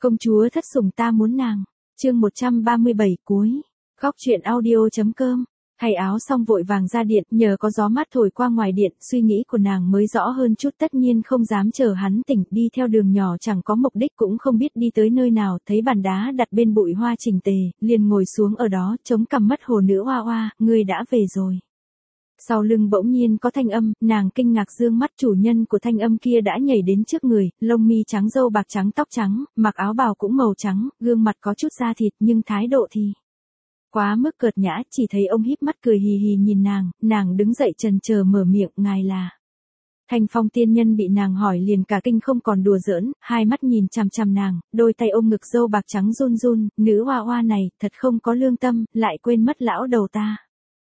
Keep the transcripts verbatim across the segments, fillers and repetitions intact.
Công chúa thất sủng ta muốn nàng. Chương một trăm ba mươi bảy cuối. Góc truyện audio.com. Thay áo xong vội vàng ra điện, nhờ có gió mát thổi qua ngoài điện, suy nghĩ của nàng mới rõ hơn chút, tất nhiên không dám chờ hắn tỉnh, đi theo đường nhỏ chẳng có mục đích cũng không biết đi tới nơi nào, thấy bàn đá đặt bên bụi hoa chỉnh tề, liền ngồi xuống ở đó, chống cằm mất hồ nữ oa oa, ngươi đã về rồi. Sau lưng bỗng nhiên có thanh âm, nàng kinh ngạc dương mắt, chủ nhân của thanh âm kia đã nhảy đến trước người, lông mi trắng râu bạc trắng tóc trắng, mặc áo bào cũng màu trắng, gương mặt có chút da thịt nhưng thái độ thì quá mức cợt nhã, chỉ thấy ông híp mắt cười hì hì nhìn nàng, nàng đứng dậy chần chờ mở miệng, ngài là. Thanh Phong tiên nhân bị nàng hỏi liền cả kinh không còn đùa giỡn, hai mắt nhìn chằm chằm nàng, đôi tay ôm ngực râu bạc trắng run run, nữ hoa hoa này, thật không có lương tâm, lại quên mất lão đầu ta.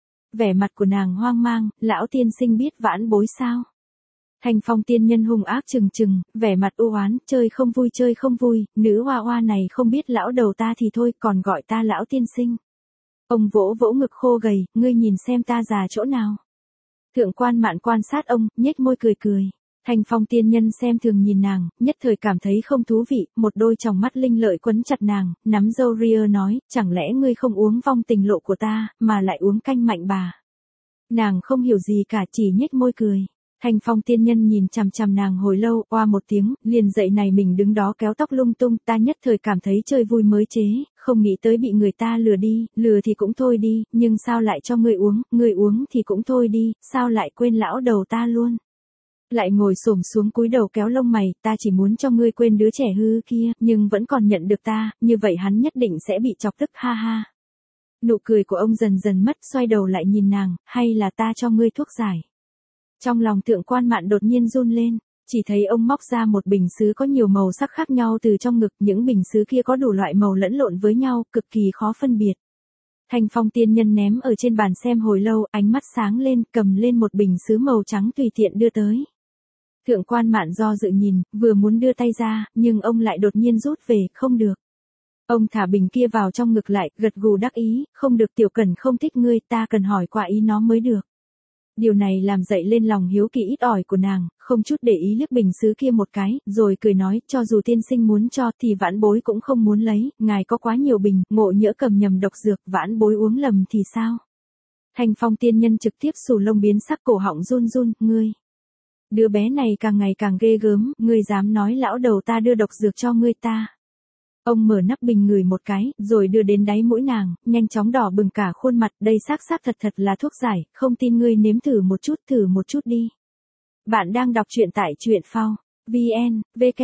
Vẻ mặt của nàng hoang mang, lão tiên sinh biết vãn bối sao? Thanh Phong tiên nhân hung ác trừng trừng, vẻ mặt u oán, chơi không vui chơi không vui, nữ hoa hoa này không biết lão đầu ta thì thôi, còn gọi ta lão tiên sinh. Ông vỗ vỗ ngực khô gầy, ngươi nhìn xem ta già chỗ nào. Thượng quan Mạn quan sát ông, nhếch môi cười cười. Thanh Phong tiên nhân xem thường nhìn nàng, nhất thời cảm thấy không thú vị, một đôi tròng mắt linh lợi quấn chặt nàng, nắm râu ria nói, chẳng lẽ ngươi không uống vong tình lộ của ta, mà lại uống canh mạnh bà. Nàng không hiểu gì cả, chỉ nhếch môi cười. Thanh Phong tiên nhân nhìn chằm chằm nàng hồi lâu, oa một tiếng, liền dậy này mình đứng đó kéo tóc lung tung, ta nhất thời cảm thấy chơi vui mới chế, không nghĩ tới bị người ta lừa đi, lừa thì cũng thôi đi, nhưng sao lại cho ngươi uống, ngươi uống thì cũng thôi đi, sao lại quên lão đầu ta luôn. Lại ngồi xổm xuống cúi đầu kéo lông mày, ta chỉ muốn cho ngươi quên đứa trẻ hư kia, nhưng vẫn còn nhận được ta, như vậy hắn nhất định sẽ bị chọc tức, ha ha. Nụ cười của ông dần dần mất, xoay đầu lại nhìn nàng, hay là ta cho ngươi thuốc giải. Trong lòng Thượng quan Mạn đột nhiên run lên, chỉ thấy ông móc ra một bình sứ có nhiều màu sắc khác nhau từ trong ngực, những bình sứ kia có đủ loại màu lẫn lộn với nhau, cực kỳ khó phân biệt. Thanh Phong tiên nhân ném ở trên bàn xem hồi lâu, ánh mắt sáng lên, cầm lên một bình sứ màu trắng tùy tiện đưa tới. Thượng quan Mạn do dự nhìn, vừa muốn đưa tay ra, nhưng ông lại đột nhiên rút về, không được. Ông thả bình kia vào trong ngực lại, gật gù đắc ý, không được, Tiểu Cẩn không thích ngươi, ta cần hỏi qua ý nó mới được. Điều này làm dậy lên lòng hiếu kỳ ít ỏi của nàng, không chút để ý liếc bình sứ kia một cái, rồi cười nói, cho dù tiên sinh muốn cho thì vãn bối cũng không muốn lấy, ngài có quá nhiều bình, ngộ nhỡ cầm nhầm độc dược, vãn bối uống lầm thì sao? Thanh Phong tiên nhân trực tiếp xù lông biến sắc, cổ họng run run, ngươi. Đứa bé này càng ngày càng ghê gớm, ngươi dám nói lão đầu ta đưa độc dược cho ngươi ta. Ông mở nắp bình ngửi một cái, rồi đưa đến đáy mũi nàng, nhanh chóng đỏ bừng cả khuôn mặt, đây xác xác thật thật là thuốc giải, không tin ngươi nếm thử một chút, thử một chút đi. Bạn đang đọc truyện tại truyện phao, vn,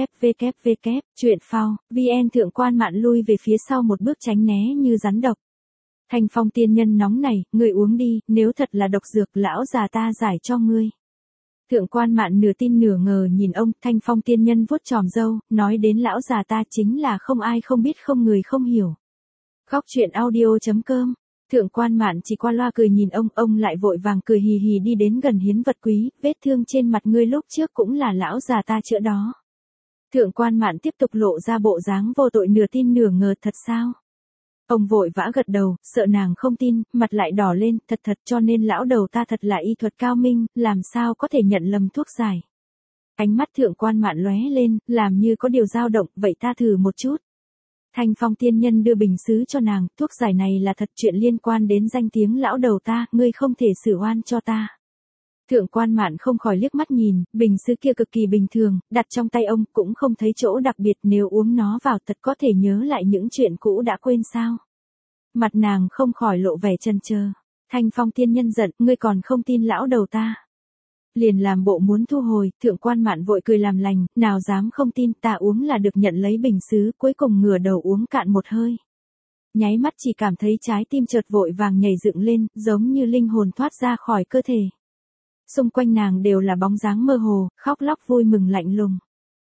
www, truyện phao, vn. Thượng quan Mạn lui về phía sau một bước tránh né như rắn độc. Thanh Phong tiên nhân nóng này, ngươi uống đi, nếu thật là độc dược, lão già ta giải cho ngươi. Thượng quan Mạn nửa tin nửa ngờ nhìn ông, Thanh Phong tiên nhân vuốt chòm râu, nói đến lão già ta chính là không ai không biết không người không hiểu. Góc truyện audio.com. Thượng quan Mạn chỉ qua loa cười nhìn ông, ông lại vội vàng cười hì hì đi đến gần hiến vật quý, vết thương trên mặt ngươi lúc trước cũng là lão già ta chữa đó. Thượng quan Mạn tiếp tục lộ ra bộ dáng vô tội nửa tin nửa ngờ, thật sao? Ông vội vã gật đầu, sợ nàng không tin, mặt lại đỏ lên, thật thật, cho nên lão đầu ta thật là y thuật cao minh, làm sao có thể nhận lầm thuốc giải. Ánh mắt Thượng quan Mạn lóe lên, làm như có điều dao động, vậy ta thử một chút. Thanh Phong tiên nhân đưa bình sứ cho nàng, thuốc giải này là thật, chuyện liên quan đến danh tiếng lão đầu ta, ngươi không thể xử oan cho ta. Thượng quan Mạn không khỏi liếc mắt nhìn, bình sứ kia cực kỳ bình thường, đặt trong tay ông cũng không thấy chỗ đặc biệt, nếu uống nó vào thật có thể nhớ lại những chuyện cũ đã quên sao. Mặt nàng không khỏi lộ vẻ chần chờ. Thanh Phong tiên nhân giận, ngươi còn không tin lão đầu ta. Liền làm bộ muốn thu hồi, Thượng quan Mạn vội cười làm lành, nào dám không tin, ta uống là được, nhận lấy bình sứ, cuối cùng ngửa đầu uống cạn một hơi. Nháy mắt chỉ cảm thấy trái tim chợt vội vàng nhảy dựng lên, giống như linh hồn thoát ra khỏi cơ thể. Xung quanh nàng đều là bóng dáng mơ hồ, khóc lóc vui mừng lạnh lùng.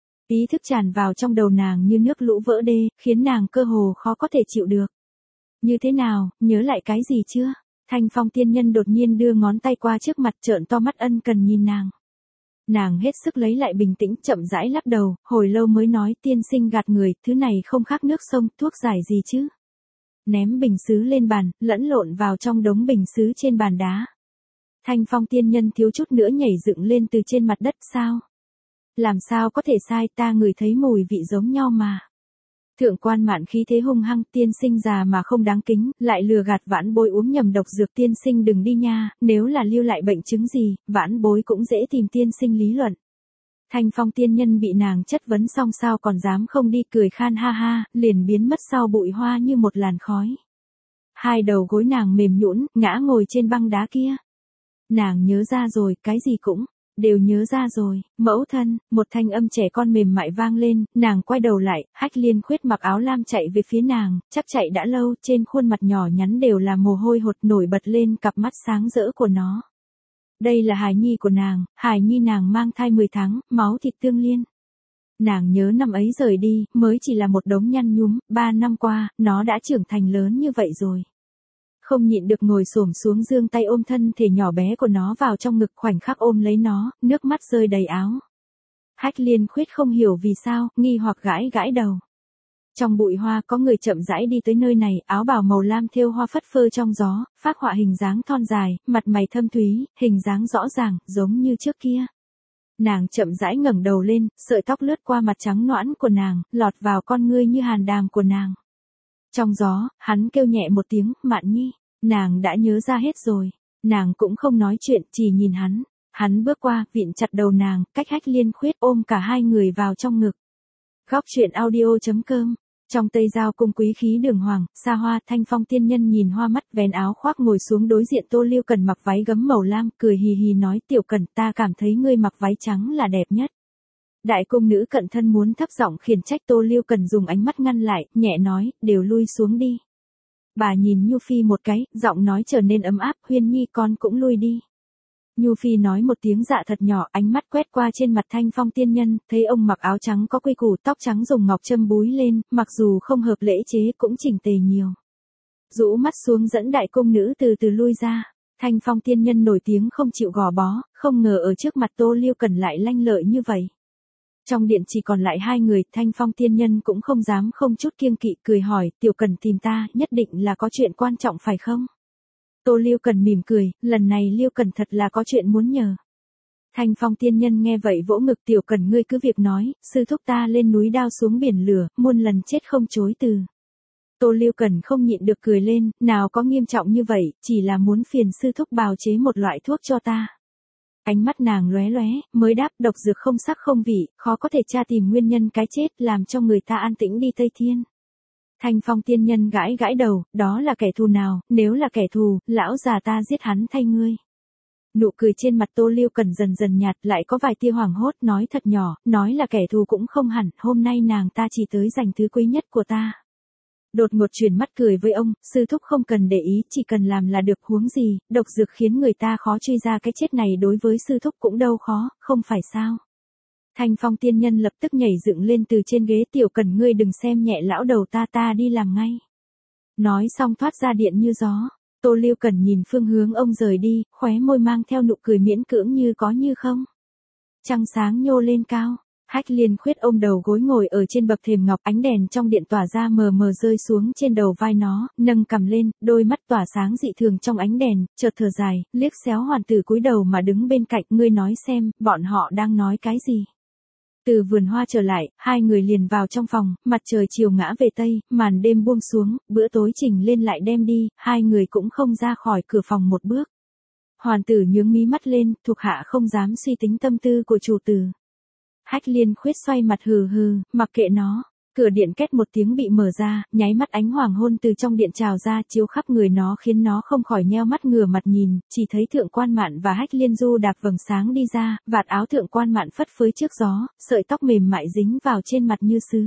Ý thức tràn vào trong đầu nàng như nước lũ vỡ đê, khiến nàng cơ hồ khó có thể chịu được. Như thế nào, nhớ lại cái gì chưa? Thanh Phong tiên nhân đột nhiên đưa ngón tay qua trước mặt, trợn to mắt ân cần nhìn nàng. Nàng hết sức lấy lại bình tĩnh, chậm rãi lắc đầu, hồi lâu mới nói, tiên sinh gạt người, thứ này không khác nước sông, thuốc giải gì chứ? Ném bình sứ lên bàn, lẫn lộn vào trong đống bình sứ trên bàn đá. Thanh Phong tiên nhân thiếu chút nữa nhảy dựng lên từ trên mặt đất, sao? Làm sao có thể sai, ta ngửi thấy mùi vị giống nhau mà. Thượng quan Mạn khí thế hung hăng, tiên sinh già mà không đáng kính, lại lừa gạt vãn bối uống nhầm độc dược, tiên sinh đừng đi nha, nếu là lưu lại bệnh chứng gì, vãn bối cũng dễ tìm tiên sinh lý luận. Thanh Phong tiên nhân bị nàng chất vấn xong sao còn dám không đi, cười khan ha ha, liền biến mất sau bụi hoa như một làn khói. Hai đầu gối nàng mềm nhũn, ngã ngồi trên băng đá kia. Nàng nhớ ra rồi, cái gì cũng đều nhớ ra rồi. Mẫu thân, một thanh âm trẻ con mềm mại vang lên, nàng quay đầu lại, Hách Liên Khuyết mặc áo lam chạy về phía nàng, chắc chạy đã lâu, trên khuôn mặt nhỏ nhắn đều là mồ hôi hột, nổi bật lên cặp mắt sáng rỡ của nó. Đây là hài nhi của nàng, hài nhi nàng mang thai mười tháng, máu thịt tương liên. Nàng nhớ năm ấy rời đi, mới chỉ là một đống nhăn nhúm, ba năm qua, nó đã trưởng thành lớn như vậy rồi. Không nhịn được ngồi xổm xuống giương tay ôm thân thể nhỏ bé của nó vào trong ngực, khoảnh khắc ôm lấy nó, nước mắt rơi đầy áo. Hách Liên Khuyết không hiểu vì sao, nghi hoặc gãi gãi đầu. Trong bụi hoa có người chậm rãi đi tới nơi này, áo bào màu lam thêu hoa phất phơ trong gió, phác họa hình dáng thon dài, mặt mày thâm thúy, hình dáng rõ ràng, giống như trước kia. Nàng chậm rãi ngẩng đầu lên, sợi tóc lướt qua mặt trắng nõn của nàng, lọt vào con ngươi như hàn đàm của nàng. Trong gió, hắn kêu nhẹ một tiếng, Mạn Nhi, nàng đã nhớ ra hết rồi. Nàng cũng không nói chuyện, chỉ nhìn hắn. Hắn bước qua, vịn chặt đầu nàng, cách Hách Liên Khuyết ôm cả hai người vào trong ngực. Góc truyện audio chấm com. Trong Tây Giao cung quý khí đường hoàng, xa hoa, Thanh Phong tiên nhân nhìn hoa mắt, vén áo khoác ngồi xuống đối diện Tô Liêu Cần mặc váy gấm màu lam, cười hì hì nói, Tiểu Cần, ta cảm thấy ngươi mặc váy trắng là đẹp nhất. Đại cung nữ cận thân muốn thấp giọng khiển trách, Tô Liêu Cần dùng ánh mắt ngăn lại, nhẹ nói, đều lui xuống đi. Bà nhìn Nhu Phi một cái, giọng nói trở nên ấm áp, Huyên Nhi con cũng lui đi. Nhu Phi nói một tiếng dạ thật nhỏ, ánh mắt quét qua trên mặt Thanh Phong tiên nhân, thấy ông mặc áo trắng có quy củ, tóc trắng dùng ngọc châm búi lên, mặc dù không hợp lễ chế cũng chỉnh tề nhiều. Rũ mắt xuống dẫn đại cung nữ từ từ lui ra. Thanh Phong tiên nhân nổi tiếng không chịu gò bó, không ngờ ở trước mặt Tô Liêu Cần lại lanh lợi như vậy. Trong điện chỉ còn lại hai người, Thanh Phong tiên nhân cũng không dám không chút kiêng kỵ, cười hỏi, Tiểu Cần tìm ta, nhất định là có chuyện quan trọng phải không? Tô Liêu Cần mỉm cười, lần này Liêu Cần thật là có chuyện muốn nhờ. Thanh Phong tiên nhân nghe vậy vỗ ngực, Tiểu Cần ngươi cứ việc nói, sư thúc ta lên núi đao xuống biển lửa, muôn lần chết không chối từ. Tô Liêu Cần không nhịn được cười lên, nào có nghiêm trọng như vậy, chỉ là muốn phiền sư thúc bào chế một loại thuốc cho ta. Ánh mắt nàng lóe lóe, mới đáp, độc dược không sắc không vị, khó có thể tra tìm nguyên nhân cái chết, làm cho người ta an tĩnh đi Tây Thiên. Thanh Phong tiên nhân gãi gãi đầu, đó là kẻ thù nào, nếu là kẻ thù, lão già ta giết hắn thay ngươi. Nụ cười trên mặt Tô Liêu Cần dần dần nhạt, lại có vài tia hoảng hốt, nói thật nhỏ, nói là kẻ thù cũng không hẳn, hôm nay nàng ta chỉ tới giành thứ quý nhất của ta. Đột ngột chuyển mắt cười với ông, sư thúc không cần để ý, chỉ cần làm là được, huống gì, độc dược khiến người ta khó truy ra cái chết này đối với sư thúc cũng đâu khó, không phải sao. Thanh Phong tiên nhân lập tức nhảy dựng lên từ trên ghế, Tiểu Cần ngươi đừng xem nhẹ lão đầu ta, ta đi làm ngay. Nói xong thoát ra điện như gió. Tô Liêu Cần nhìn phương hướng ông rời đi, khóe môi mang theo nụ cười miễn cưỡng như có như không. Trăng sáng nhô lên cao. Hách Liên Khuyết ôm đầu gối ngồi ở trên bậc thềm ngọc, ánh đèn trong điện tỏa ra mờ mờ rơi xuống trên đầu vai nó, nâng cằm lên, đôi mắt tỏa sáng dị thường trong ánh đèn, chợt thở dài, liếc xéo hoàn tử cúi đầu mà đứng bên cạnh, ngươi nói xem, bọn họ đang nói cái gì. Từ vườn hoa trở lại, hai người liền vào trong phòng, mặt trời chiều ngã về tây, màn đêm buông xuống, bữa tối trình lên lại đem đi, hai người cũng không ra khỏi cửa phòng một bước. Hoàn tử nhướng mí mắt lên, thuộc hạ không dám suy tính tâm tư của chủ tử. Hách Liên Khuyết xoay mặt hừ hừ, mặc kệ nó. Cửa điện két một tiếng bị mở ra, nháy mắt ánh hoàng hôn từ trong điện trào ra, chiếu khắp người nó khiến nó không khỏi nheo mắt ngửa mặt nhìn, chỉ thấy Thượng quan Mạn và Hách Liên Du đạp vầng sáng đi ra, vạt áo Thượng quan Mạn phất phới trước gió, sợi tóc mềm mại dính vào trên mặt như sứ.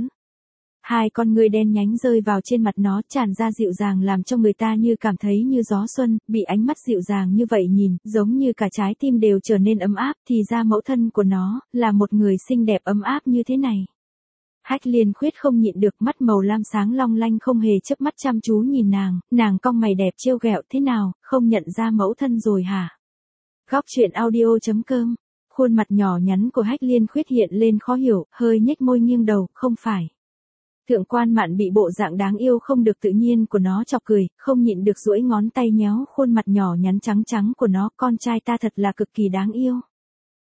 Hai con ngươi đen nhánh rơi vào trên mặt nó, tràn ra dịu dàng làm cho người ta như cảm thấy như gió xuân, bị ánh mắt dịu dàng như vậy nhìn, giống như cả trái tim đều trở nên ấm áp, thì ra mẫu thân của nó, là một người xinh đẹp ấm áp như thế này. Hách Liên Khuyết không nhịn được, mắt màu lam sáng long lanh không hề chớp mắt chăm chú nhìn nàng, nàng cong mày đẹp trêu ghẹo, thế nào, không nhận ra mẫu thân rồi hả? Góc truyện audio chấm com. Khuôn mặt nhỏ nhắn của Hách Liên Khuyết hiện lên khó hiểu, hơi nhếch môi nghiêng đầu, không phải. Thượng quan Mạn bị bộ dạng đáng yêu không được tự nhiên của nó chọc cười, không nhịn được duỗi ngón tay nhéo khuôn mặt nhỏ nhắn trắng trắng của nó, con trai ta thật là cực kỳ đáng yêu.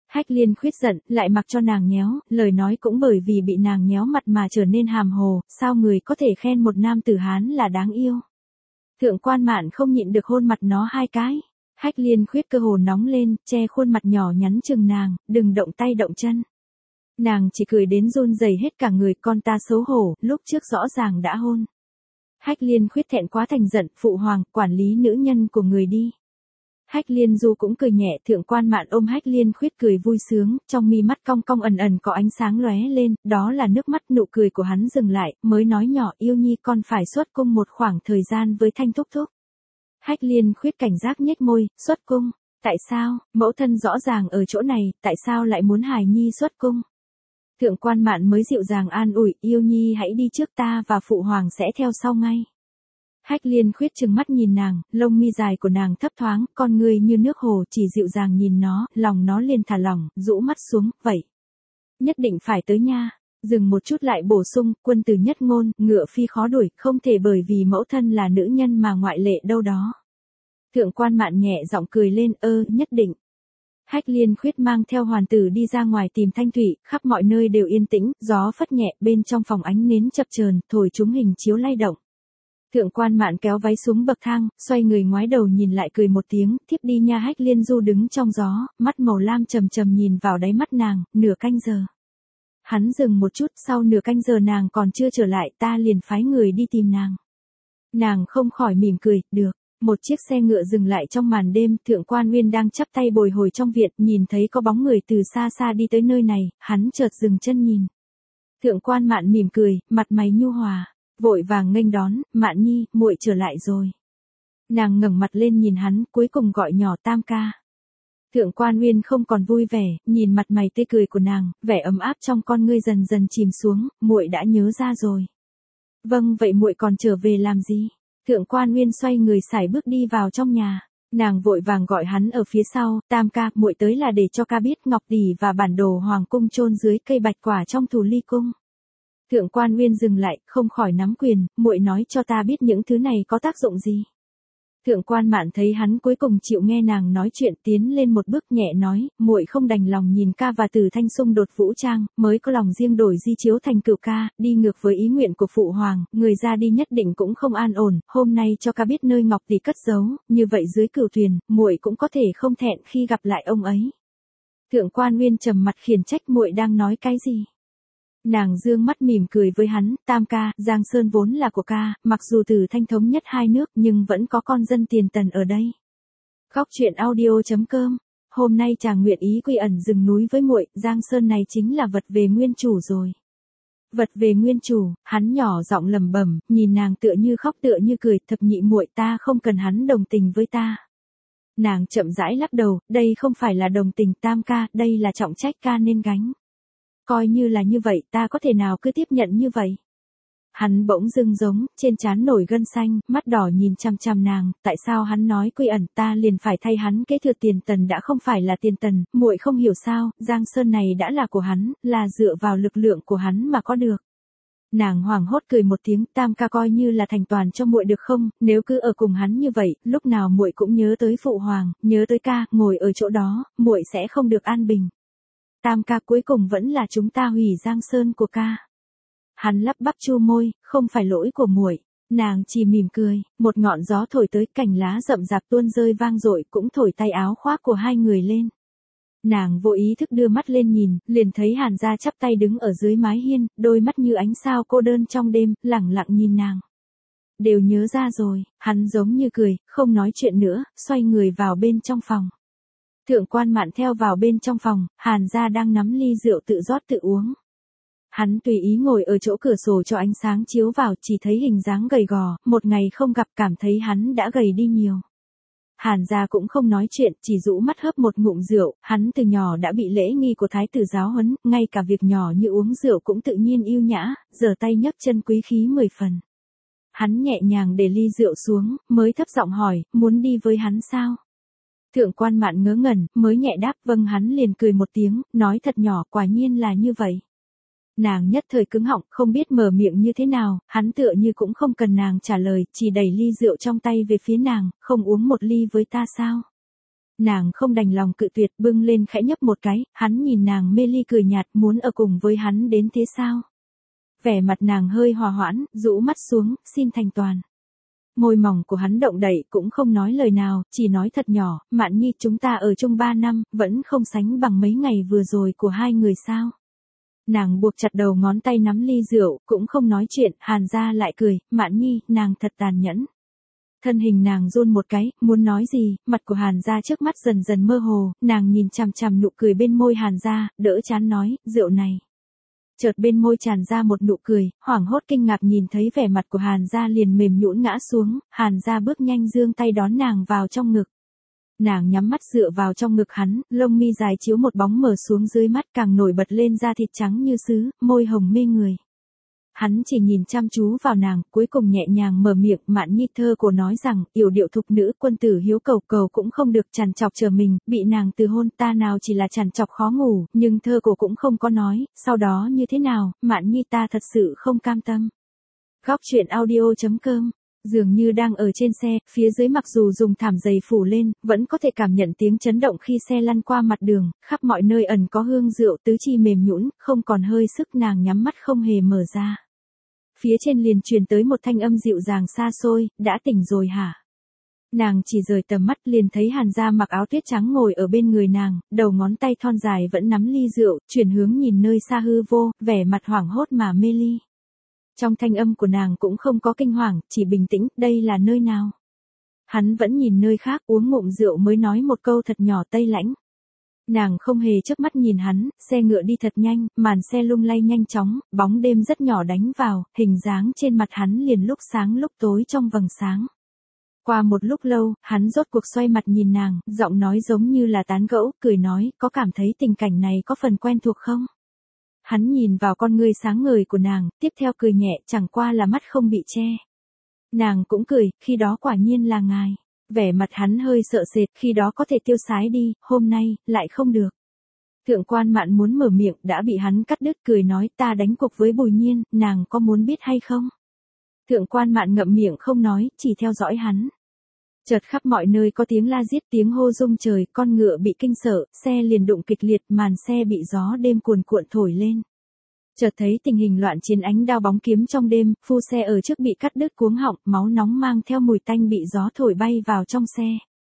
Hách Liên Khuyết giận, lại mặc cho nàng nhéo, lời nói cũng bởi vì bị nàng nhéo mặt mà trở nên hàm hồ, sao người có thể khen một nam tử Hán là đáng yêu. Thượng Quan Mạn không nhịn được hôn mặt nó hai cái. Hách Liên Khuyết cơ hồ nóng lên, che khuôn mặt nhỏ nhắn chừng nàng, đừng động tay động chân. Nàng chỉ cười đến run rẩy hết cả người, con ta xấu hổ, lúc trước rõ ràng đã hôn. Hách Liên Khuyết thẹn quá thành giận, phụ hoàng, quản lý nữ nhân của người đi. Hách Liên Du cũng cười nhẹ, Thượng Quan Mạn ôm Hách Liên Khuyết cười vui sướng, trong mi mắt cong cong ẩn ẩn có ánh sáng lóe lên, đó là nước mắt. Nụ cười của hắn dừng lại, mới nói nhỏ, yêu nhi con phải xuất cung một khoảng thời gian với Thanh thúc thúc. Hách Liên Khuyết cảnh giác nhếch môi, xuất cung, tại sao, mẫu thân rõ ràng ở chỗ này, tại sao lại muốn hài nhi xuất cung? Thượng Quan Mạn mới dịu dàng an ủi, yêu nhi hãy đi trước, ta và phụ hoàng sẽ theo sau ngay. Hách Liên Khuyết trừng mắt nhìn nàng, lông mi dài của nàng thấp thoáng, con ngươi như nước hồ, chỉ dịu dàng nhìn nó, lòng nó liền thả lỏng, rũ mắt xuống, vậy. Nhất định phải tới nha. Dừng một chút lại bổ sung, quân tử nhất ngôn, ngựa phi khó đuổi, không thể bởi vì mẫu thân là nữ nhân mà ngoại lệ đâu đó. Thượng Quan Mạn nhẹ giọng cười lên, ơ, nhất định. Hách Liên Khuyết mang theo hoàn tử đi ra ngoài tìm Thanh Thủy, khắp mọi nơi đều yên tĩnh, gió phất nhẹ, bên trong phòng ánh nến chập chờn, thổi chúng hình chiếu lay động. Thượng Quan Mạn kéo váy xuống bậc thang, xoay người ngoái đầu nhìn lại cười một tiếng, thiếp đi nha. Hách Liên Du đứng trong gió, mắt màu lam trầm trầm nhìn vào đáy mắt nàng, nửa canh giờ. Hắn dừng một chút, sau nửa canh giờ nàng còn chưa trở lại, ta liền phái người đi tìm nàng. Nàng không khỏi mỉm cười, được. Một chiếc xe ngựa dừng lại trong màn đêm, Thượng Quan Uyên đang chắp tay bồi hồi trong viện, nhìn thấy có bóng người từ xa xa đi tới nơi này, hắn chợt dừng chân nhìn. Thượng Quan Mạn mỉm cười, mặt mày nhu hòa, vội vàng nghênh đón, Mạn nhi, muội trở lại rồi. Nàng ngẩng mặt lên nhìn hắn, cuối cùng gọi nhỏ, Tam ca. Thượng Quan Uyên không còn vui vẻ, nhìn mặt mày tươi cười của nàng, vẻ ấm áp trong con ngươi dần dần chìm xuống, muội đã nhớ ra rồi. Vâng, vậy muội còn trở về làm gì? Thượng Quan Uyên xoay người sải bước đi vào trong nhà, nàng vội vàng gọi hắn ở phía sau, Tam ca, muội tới là để cho ca biết ngọc tỷ và bản đồ hoàng cung chôn dưới cây bạch quả trong Thù Ly cung. Thượng Quan Uyên dừng lại, không khỏi nắm quyền, muội nói cho ta biết những thứ này có tác dụng gì. Thượng Quan Mạn thấy hắn cuối cùng chịu nghe nàng nói chuyện, tiến lên một bước nhẹ nói, muội không đành lòng nhìn ca và Từ Thanh xung đột vũ trang, mới có lòng riêng đổi di chiếu thành cựu ca, đi ngược với ý nguyện của phụ hoàng, người ra đi nhất định cũng không an ổn, hôm nay cho ca biết nơi ngọc tỷ cất giấu, như vậy dưới cửu thuyền, muội cũng có thể không thẹn khi gặp lại ông ấy. Thượng Quan Uyên trầm mặt khiển trách, muội đang nói cái gì? Nàng dương mắt mỉm cười với hắn, Tam ca, Giang Sơn vốn là của ca, mặc dù Từ Thanh thống nhất hai nước nhưng vẫn có con dân tiền tần ở đây. Góc truyện audio chấm com. Hôm nay chàng nguyện ý quy ẩn rừng núi với muội, Giang Sơn này chính là vật về nguyên chủ rồi. Vật về nguyên chủ, hắn nhỏ giọng lẩm bẩm, nhìn nàng tựa như khóc tựa như cười, thập nhị muội, ta không cần hắn đồng tình với ta. Nàng chậm rãi lắc đầu, đây không phải là đồng tình Tam ca, đây là trọng trách ca nên gánh. Coi như là như vậy, ta có thể nào cứ tiếp nhận như vậy? Hắn bỗng dưng giống, trên trán nổi gân xanh, mắt đỏ nhìn chằm chằm nàng, tại sao hắn nói quy ẩn, ta liền phải thay hắn kế thừa tiền tần đã không phải là tiền tần, muội không hiểu sao, Giang Sơn này đã là của hắn, là dựa vào lực lượng của hắn mà có được. Nàng hoảng hốt cười một tiếng, Tam ca coi như là thành toàn cho muội được không, nếu cứ ở cùng hắn như vậy, lúc nào muội cũng nhớ tới phụ hoàng, nhớ tới ca, ngồi ở chỗ đó, muội sẽ không được an bình. Tam ca, cuối cùng vẫn là chúng ta hủy Giang Sơn của ca. Hắn lắp bắp chu môi, không phải lỗi của muội. Nàng chỉ mỉm cười, một ngọn gió thổi tới, cành lá rậm rạp tuôn rơi vang dội, cũng thổi tay áo khoác của hai người lên. Nàng vô ý thức đưa mắt lên nhìn, liền thấy Hàn Gia chắp tay đứng ở dưới mái hiên, đôi mắt như ánh sao cô đơn trong đêm, lẳng lặng nhìn nàng. Đều nhớ ra rồi, hắn giống như cười, không nói chuyện nữa, xoay người vào bên trong phòng. Thượng Quan Mạn theo vào bên trong phòng, Hàn Gia đang nắm ly rượu tự rót tự uống. Hắn tùy ý ngồi ở chỗ cửa sổ cho ánh sáng chiếu vào, chỉ thấy hình dáng gầy gò, một ngày không gặp cảm thấy hắn đã gầy đi nhiều. Hàn Gia cũng không nói chuyện, chỉ rũ mắt hớp một ngụm rượu, hắn từ nhỏ đã bị lễ nghi của thái tử giáo huấn, ngay cả việc nhỏ như uống rượu cũng tự nhiên yêu nhã, giơ tay nhấc chân quý khí mười phần. Hắn nhẹ nhàng để ly rượu xuống, mới thấp giọng hỏi, muốn đi với hắn sao? Thượng Quan Mạn ngớ ngẩn, mới nhẹ đáp vâng, hắn liền cười một tiếng, nói thật nhỏ, quả nhiên là như vậy. Nàng nhất thời cứng họng, không biết mở miệng như thế nào, hắn tựa như cũng không cần nàng trả lời, chỉ đẩy ly rượu trong tay về phía nàng, không uống một ly với ta sao? Nàng không đành lòng cự tuyệt, bưng lên khẽ nhấp một cái, hắn nhìn nàng mê ly cười nhạt, muốn ở cùng với hắn đến thế sao? Vẻ mặt nàng hơi hòa hoãn, rũ mắt xuống, xin thành toàn. Môi mỏng của hắn động đậy, cũng không nói lời nào, chỉ nói thật nhỏ, Mạn Nhi, chúng ta ở chung ba năm, vẫn không sánh bằng mấy ngày vừa rồi của hai người sao? Nàng buộc chặt đầu ngón tay nắm ly rượu, cũng không nói chuyện, Hàn Gia lại cười, Mạn Nhi, nàng thật tàn nhẫn. Thân hình nàng run một cái, muốn nói gì, mặt của Hàn Gia trước mắt dần dần mơ hồ, nàng nhìn chằm chằm nụ cười bên môi Hàn Gia, đỡ chán nói, rượu này. Chợt bên môi tràn ra một nụ cười, hoảng hốt kinh ngạc nhìn thấy vẻ mặt của Hàn Gia liền mềm nhũn ngã xuống, Hàn Gia bước nhanh giương tay đón nàng vào trong ngực. Nàng nhắm mắt dựa vào trong ngực hắn, lông mi dài chiếu một bóng mờ xuống dưới mắt càng nổi bật lên da thịt trắng như sứ, môi hồng mê người. Hắn chỉ nhìn chăm chú vào nàng, cuối cùng nhẹ nhàng mở miệng, Mạn Nhi, thơ cổ nói rằng, yểu điệu thục nữ, quân tử hiếu cầu cầu cũng không được trằn trọc chờ mình, bị nàng từ hôn, ta nào chỉ là trằn trọc khó ngủ, nhưng thơ cổ cũng không có nói, sau đó như thế nào, Mạn Nhi, ta thật sự không cam tâm. Góc truyện audio chấm com. Dường như đang ở trên xe, phía dưới mặc dù dùng thảm dày phủ lên, vẫn có thể cảm nhận tiếng chấn động khi xe lăn qua mặt đường, khắp mọi nơi ẩn có hương rượu, tứ chi mềm nhũn, không còn hơi sức, nàng nhắm mắt không hề mở ra. Phía trên liền truyền tới một thanh âm dịu dàng xa xôi, đã tỉnh rồi hả? Nàng chỉ rời tầm mắt liền thấy Hàn Gia mặc áo tuyết trắng ngồi ở bên người nàng, đầu ngón tay thon dài vẫn nắm ly rượu, chuyển hướng nhìn nơi xa hư vô, vẻ mặt hoảng hốt mà mê ly. Trong thanh âm của nàng cũng không có kinh hoàng, chỉ bình tĩnh, đây là nơi nào? Hắn vẫn nhìn nơi khác, uống ngụm rượu mới nói một câu thật nhỏ, Tây Lãnh. Nàng không hề chớp mắt nhìn hắn, xe ngựa đi thật nhanh, màn xe lung lay nhanh chóng, bóng đêm rất nhỏ đánh vào, hình dáng trên mặt hắn liền lúc sáng lúc tối trong vầng sáng. Qua một lúc lâu, hắn rốt cuộc xoay mặt nhìn nàng, giọng nói giống như là tán gẫu, cười nói, có cảm thấy tình cảnh này có phần quen thuộc không? Hắn nhìn vào con ngươi sáng ngời của nàng, tiếp theo cười nhẹ, chẳng qua là mắt không bị che. Nàng cũng cười, khi đó quả nhiên là ngài. Vẻ mặt hắn hơi sợ sệt, khi đó có thể tiêu sái đi, hôm nay, lại không được. Thượng quan Mạn muốn mở miệng, đã bị hắn cắt đứt, cười nói, ta đánh cuộc với Bùi Nhiên, nàng có muốn biết hay không? Thượng quan Mạn ngậm miệng không nói, chỉ theo dõi hắn. Chợt khắp mọi nơi có tiếng la giết, tiếng hô rung trời, con ngựa bị kinh sợ, xe liền đụng kịch liệt, màn xe bị gió đêm cuồn cuộn thổi lên. Chợt thấy tình hình loạn chiến, ánh đao bóng kiếm trong đêm, phu xe ở trước bị cắt đứt cuống họng, máu nóng mang theo mùi tanh bị gió thổi bay vào trong xe.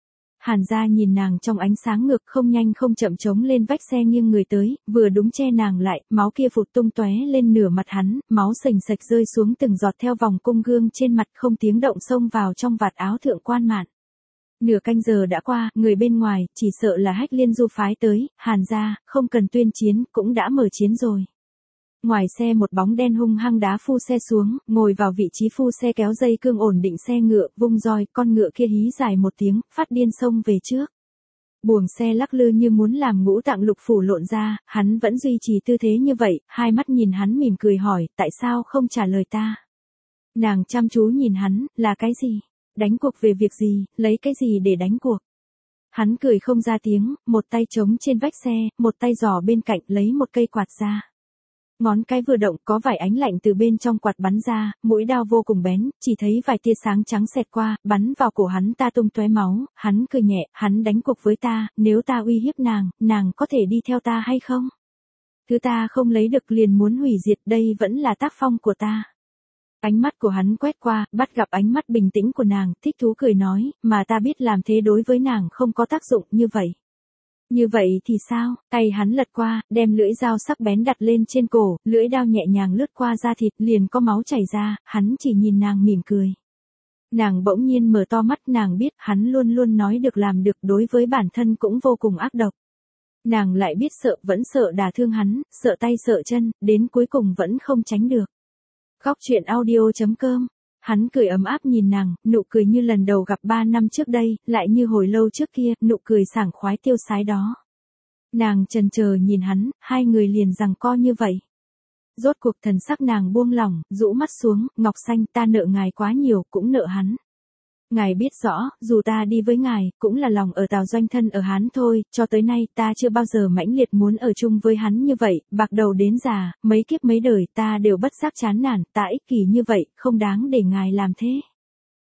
Hàn Gia nhìn nàng trong ánh sáng ngược, không nhanh không chậm chống lên vách xe nghiêng người tới, vừa đúng che nàng lại, máu kia phụt tung tóe lên nửa mặt hắn, máu sình sạch rơi xuống từng giọt theo vòng cung gương trên mặt, không tiếng động xông vào trong vạt áo Thượng quan Mạn. Nửa canh giờ đã qua, người bên ngoài, chỉ sợ là Hách Liên Du phái tới, Hàn Gia, không cần tuyên chiến, cũng đã mở chiến rồi. Ngoài xe một bóng đen hung hăng đá phu xe xuống, ngồi vào vị trí phu xe kéo dây cương ổn định xe ngựa, vung roi, con ngựa kia hí dài một tiếng, phát điên xông về trước. Buồng xe lắc lư như muốn làm ngũ tạng lục phủ lộn ra, hắn vẫn duy trì tư thế như vậy, hai mắt nhìn hắn mỉm cười hỏi, tại sao không trả lời ta? Nàng chăm chú nhìn hắn, là cái gì? Đánh cuộc về việc gì, lấy cái gì để đánh cuộc? Hắn cười không ra tiếng, một tay chống trên vách xe, một tay giỏ bên cạnh lấy một cây quạt ra. Ngón cái vừa động, có vài ánh lạnh từ bên trong quạt bắn ra, mũi đao vô cùng bén, chỉ thấy vài tia sáng trắng xẹt qua, bắn vào cổ hắn ta tung tóe máu, hắn cười nhẹ, hắn đánh cuộc với ta, nếu ta uy hiếp nàng, nàng có thể đi theo ta hay không? Thứ ta không lấy được liền muốn hủy diệt, đây vẫn là tác phong của ta. Ánh mắt của hắn quét qua, bắt gặp ánh mắt bình tĩnh của nàng, thích thú cười nói, mà ta biết làm thế đối với nàng không có tác dụng như vậy. Như vậy thì sao? Tay hắn lật qua, đem lưỡi dao sắc bén đặt lên trên cổ, lưỡi dao nhẹ nhàng lướt qua da thịt, liền có máu chảy ra, hắn chỉ nhìn nàng mỉm cười. Nàng bỗng nhiên mở to mắt, nàng biết hắn luôn luôn nói được làm được, đối với bản thân cũng vô cùng ác độc. Nàng lại biết sợ, vẫn sợ đả thương hắn, sợ tay sợ chân, đến cuối cùng vẫn không tránh được. Góc truyện audio chấm com. Hắn cười ấm áp nhìn nàng, nụ cười như lần đầu gặp ba năm trước đây, lại như hồi lâu trước kia, nụ cười sảng khoái tiêu sái đó. Nàng chần chờ nhìn hắn, hai người liền giằng co như vậy. Rốt cuộc thần sắc nàng buông lỏng, rũ mắt xuống, Ngọc Xanh, ta nợ ngài quá nhiều, cũng nợ hắn. Ngài biết rõ, dù ta đi với ngài, cũng là lòng ở Tào Doanh thân ở Hán thôi, cho tới nay ta chưa bao giờ mãnh liệt muốn ở chung với hắn như vậy, bạc đầu đến già, mấy kiếp mấy đời ta đều bất giác chán nản, ta ích kỷ như vậy, không đáng để ngài làm thế.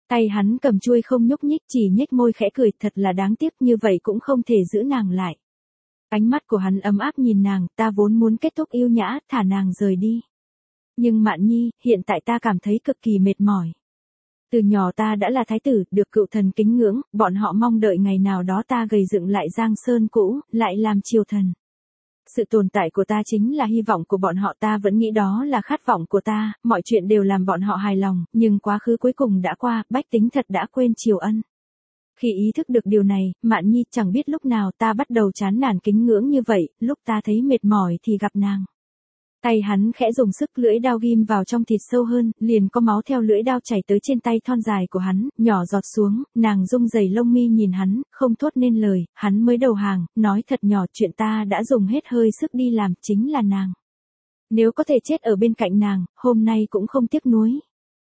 Tay hắn cầm chuôi không nhúc nhích, chỉ nhếch môi khẽ cười, thật là đáng tiếc, như vậy cũng không thể giữ nàng lại. Ánh mắt của hắn ấm áp nhìn nàng, ta vốn muốn kết thúc yêu nhã, thả nàng rời đi. Nhưng Mạn Nhi, hiện tại ta cảm thấy cực kỳ mệt mỏi. Từ nhỏ ta đã là thái tử, được cựu thần kính ngưỡng, bọn họ mong đợi ngày nào đó ta gầy dựng lại Giang Sơn cũ, lại làm triều thần. Sự tồn tại của ta chính là hy vọng của bọn họ, ta vẫn nghĩ đó là khát vọng của ta, mọi chuyện đều làm bọn họ hài lòng, nhưng quá khứ cuối cùng đã qua, bách tính thật đã quên triều ân. Khi ý thức được điều này, Mạn Nhi chẳng biết lúc nào ta bắt đầu chán nản kính ngưỡng như vậy, lúc ta thấy mệt mỏi thì gặp nàng. Tay hắn khẽ dùng sức, lưỡi đao ghim vào trong thịt sâu hơn, liền có máu theo lưỡi đao chảy tới trên tay thon dài của hắn, nhỏ giọt xuống, nàng rung rẩy lông mi nhìn hắn, không thốt nên lời, hắn mới đầu hàng, nói thật nhỏ, chuyện ta đã dùng hết hơi sức đi làm, chính là nàng. Nếu có thể chết ở bên cạnh nàng, hôm nay cũng không tiếc nuối.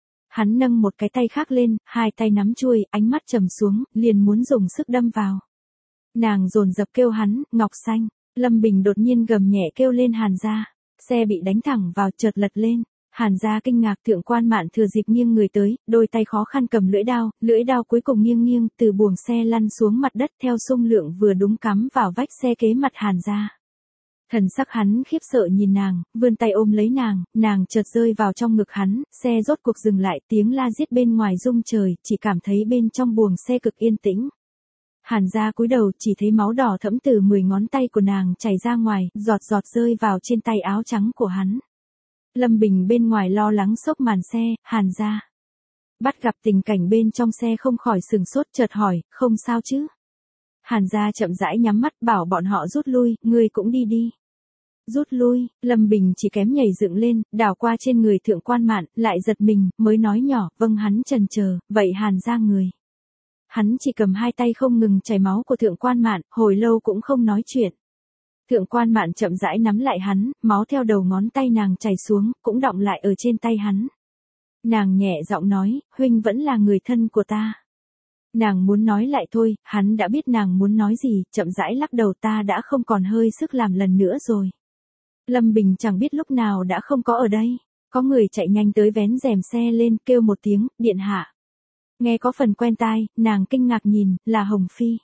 Hắn nâng một cái tay khác lên, hai tay nắm chuôi, ánh mắt trầm xuống, liền muốn dùng sức đâm vào. Nàng dồn dập kêu hắn, Ngọc Xanh. Lâm Bình đột nhiên gầm nhẹ kêu lên Hàn gia. Xe bị đánh thẳng vào, chợt lật lên. Hàn gia kinh ngạc, Thượng Quan Mạn thừa dịp nghiêng người tới, đôi tay khó khăn cầm lưỡi đao, lưỡi đao cuối cùng nghiêng nghiêng, từ buồng xe lăn xuống mặt đất theo xung lượng vừa đúng cắm vào vách xe kế mặt Hàn gia. Thần sắc hắn khiếp sợ nhìn nàng, vươn tay ôm lấy nàng, nàng chợt rơi vào trong ngực hắn, xe rốt cuộc dừng lại, tiếng la giết bên ngoài rung trời, chỉ cảm thấy bên trong buồng xe cực yên tĩnh. Hàn gia cúi đầu, chỉ thấy máu đỏ thẫm từ mười ngón tay của nàng chảy ra ngoài, giọt giọt rơi vào trên tay áo trắng của hắn. Lâm Bình bên ngoài lo lắng xốc màn xe, Hàn gia. Bắt gặp tình cảnh bên trong xe không khỏi sừng sốt, chợt hỏi, không sao chứ? Hàn gia chậm rãi nhắm mắt, bảo bọn họ rút lui, ngươi cũng đi đi. Rút lui, Lâm Bình chỉ kém nhảy dựng lên, đảo qua trên người Thượng Quan Mạn, lại giật mình, mới nói nhỏ, vâng. Hắn chần chờ, vậy Hàn gia người. Hắn chỉ cầm hai tay không ngừng chảy máu của Thượng Quan Mạn, hồi lâu cũng không nói chuyện. Thượng Quan Mạn chậm rãi nắm lại hắn, máu theo đầu ngón tay nàng chảy xuống, cũng đọng lại ở trên tay hắn. Nàng nhẹ giọng nói, huynh vẫn là người thân của ta. Nàng muốn nói lại thôi, hắn đã biết nàng muốn nói gì, chậm rãi lắc đầu, ta đã không còn hơi sức làm lần nữa rồi. Lâm Bình chẳng biết lúc nào đã không có ở đây. Có người chạy nhanh tới vén rèm xe lên, kêu một tiếng, điện hạ. Nghe có phần quen tai, nàng kinh ngạc nhìn, là Hồng Phi.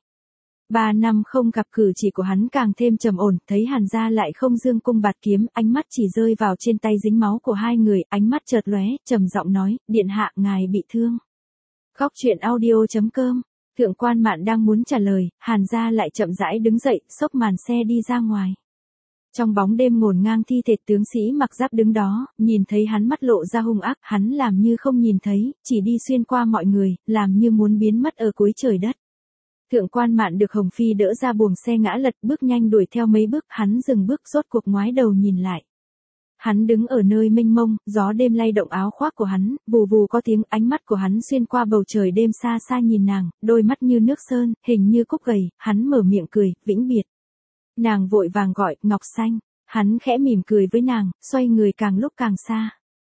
Ba năm không gặp, cử chỉ của hắn càng thêm trầm ổn, thấy Hàn gia lại không dương cung bạt kiếm, ánh mắt chỉ rơi vào trên tay dính máu của hai người, ánh mắt chợt lóe, trầm giọng nói, điện hạ, ngài bị thương. Góc truyện audio chấm com. Thượng Quan Mạn đang muốn trả lời, Hàn gia lại chậm rãi đứng dậy, xốc màn xe đi ra ngoài. Trong bóng đêm ngổn ngang thi thể tướng sĩ mặc giáp đứng đó, nhìn thấy hắn mắt lộ ra hung ác, hắn làm như không nhìn thấy, chỉ đi xuyên qua mọi người, làm như muốn biến mất ở cuối trời đất. Thượng Quan Mạn được Hồng Phi đỡ ra buồng xe ngã lật, bước nhanh đuổi theo mấy bước, hắn dừng bước, rốt cuộc ngoái đầu nhìn lại. Hắn đứng ở nơi mênh mông, gió đêm lay động áo khoác của hắn, vù vù có tiếng, ánh mắt của hắn xuyên qua bầu trời đêm xa xa nhìn nàng, đôi mắt như nước sơn, hình như cúc gầy, hắn mở miệng cười, vĩnh biệt. Nàng vội vàng gọi, Ngọc Xanh. Hắn khẽ mỉm cười với nàng, xoay người càng lúc càng xa.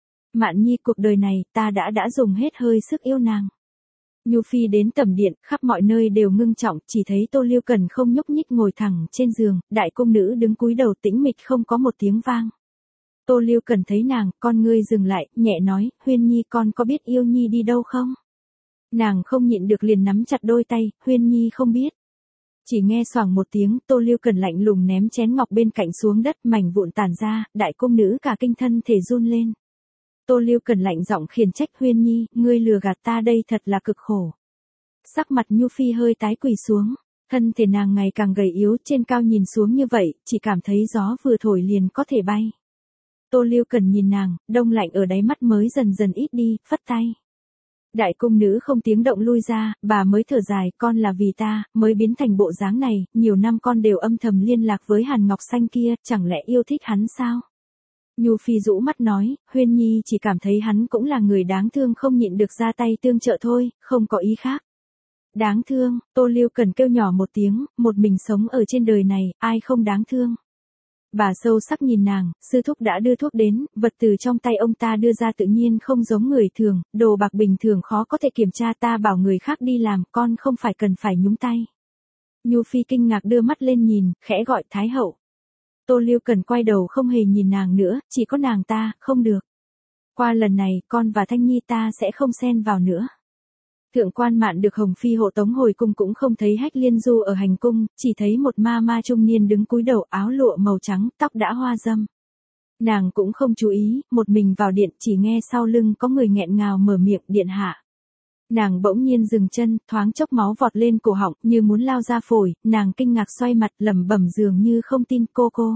Mạn Nhi, cuộc đời này, ta đã đã dùng hết hơi sức yêu nàng. Nhu Phi đến tẩm điện, khắp mọi nơi đều ngưng trọng, chỉ thấy Tô Liêu Cần không nhúc nhích ngồi thẳng trên giường, đại cung nữ đứng cúi đầu tĩnh mịch không có một tiếng vang. Tô Liêu Cần thấy nàng, con ngươi dừng lại, nhẹ nói, Huyên Nhi, con có biết yêu Nhi đi đâu không? Nàng không nhịn được liền nắm chặt đôi tay, Huyên Nhi không biết. Chỉ nghe xoảng một tiếng, Tô Liêu Cần lạnh lùng ném chén ngọc bên cạnh xuống đất, mảnh vụn tản ra, đại cung nữ cả kinh thân thể run lên. Tô Liêu Cần lạnh giọng khiển trách, Huyên Nhi, ngươi lừa gạt ta đây thật là cực khổ. Sắc mặt Nhu Phi hơi tái quỳ xuống, thân thể nàng ngày càng gầy yếu, trên cao nhìn xuống như vậy, chỉ cảm thấy gió vừa thổi liền có thể bay. Tô Liêu Cần nhìn nàng, đông lạnh ở đáy mắt mới dần dần ít đi, phất tay. Đại cung nữ không tiếng động lui ra, bà mới thở dài, con là vì ta, mới biến thành bộ dáng này, nhiều năm con đều âm thầm liên lạc với Hàn Ngọc Xanh kia, chẳng lẽ yêu thích hắn sao? Nhu Phi rũ mắt nói, Huyên Nhi chỉ cảm thấy hắn cũng là người đáng thương, không nhịn được ra tay tương trợ thôi, không có ý khác. Đáng thương, Tô Liêu Cần kêu nhỏ một tiếng, một mình sống ở trên đời này, ai không đáng thương. Bà sâu sắc nhìn nàng, sư thúc đã đưa thuốc đến, vật từ trong tay ông ta đưa ra tự nhiên không giống người thường, đồ bạc bình thường khó có thể kiểm tra, ta bảo người khác đi làm, con không phải cần phải nhúng tay. Nhu Phi kinh ngạc đưa mắt lên nhìn, khẽ gọi Thái hậu. Tô Liêu Cần quay đầu không hề nhìn nàng nữa, chỉ có nàng ta, không được. Qua lần này, con và Thanh Nhi ta sẽ không xen vào nữa. Thượng quan Mạn được Hồng Phi hộ tống hồi cung cũng không thấy Hách Liên Du ở hành cung, chỉ thấy một ma ma trung niên đứng cúi đầu, áo lụa màu trắng, tóc đã hoa râm. Nàng cũng không chú ý, một mình vào điện, chỉ nghe sau lưng có người nghẹn ngào mở miệng, điện hạ. Nàng bỗng nhiên dừng chân, thoáng chốc máu vọt lên cổ họng, như muốn lao ra phổi, nàng kinh ngạc xoay mặt, lẩm bẩm dường như không tin. Cô cô.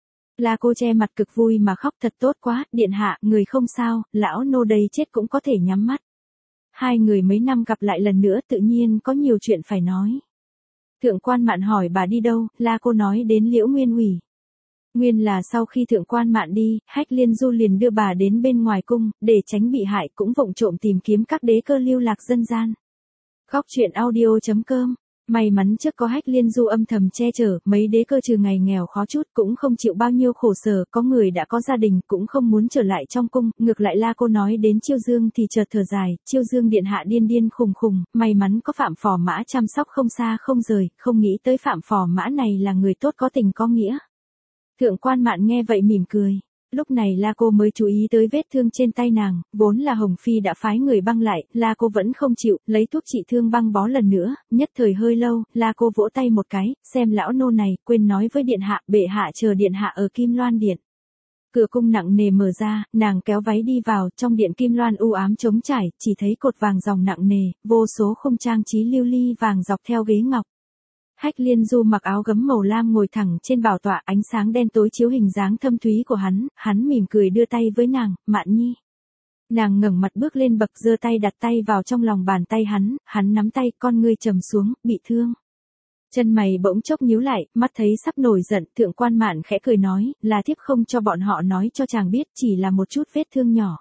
La cô che mặt cực vui mà khóc, thật tốt quá, điện hạ, người không sao, lão nô đây chết cũng có thể nhắm mắt. Hai người mấy năm gặp lại lần nữa, tự nhiên có nhiều chuyện phải nói. Thượng quan Mạn hỏi bà đi đâu, La cô nói đến Liễu Nguyên Ủy. Nguyên là sau khi thượng quan Mạn đi, Hách Liên Du liền đưa bà đến bên ngoài cung, để tránh bị hại, cũng vụng trộm tìm kiếm các đế cơ lưu lạc dân gian. Góc truyện audio chấm com. May mắn trước có Hách Liên Du âm thầm che chở, mấy đế cơ trừ ngày nghèo khó chút cũng không chịu bao nhiêu khổ sở, có người đã có gia đình cũng không muốn trở lại trong cung. Ngược lại La cô nói đến Chiêu Dương thì chợt thở dài, Chiêu Dương điện hạ điên điên khùng khùng, may mắn có Phạm Phò Mã chăm sóc không xa không rời, không nghĩ tới Phạm Phò Mã này là người tốt có tình có nghĩa. Thượng quan Mạn nghe vậy mỉm cười. Lúc này La cô mới chú ý tới vết thương trên tay nàng, vốn là Hồng Phi đã phái người băng lại, La cô vẫn không chịu, lấy thuốc trị thương băng bó lần nữa, nhất thời hơi lâu, La cô vỗ tay một cái, xem lão nô này, quên nói với điện hạ, bệ hạ chờ điện hạ ở Kim Loan điện. Cửa cung nặng nề mở ra, nàng kéo váy đi vào, trong điện Kim Loan u ám trống trải, chỉ thấy cột vàng dòng nặng nề, vô số khung trang trí lưu ly vàng dọc theo ghế ngọc. Hách Liên Du mặc áo gấm màu lam ngồi thẳng trên bảo tọa, ánh sáng đen tối chiếu hình dáng thâm thúy của hắn, hắn mỉm cười đưa tay với nàng, Mạn nhi. Nàng ngẩng mặt bước lên bậc, giơ tay đặt tay vào trong lòng bàn tay hắn, hắn nắm tay, con ngươi trầm xuống, bị thương. Chân mày bỗng chốc nhíu lại, mắt thấy sắp nổi giận, thượng quan Mạn khẽ cười nói, là thiếp không cho bọn họ nói cho chàng biết, chỉ là một chút vết thương nhỏ.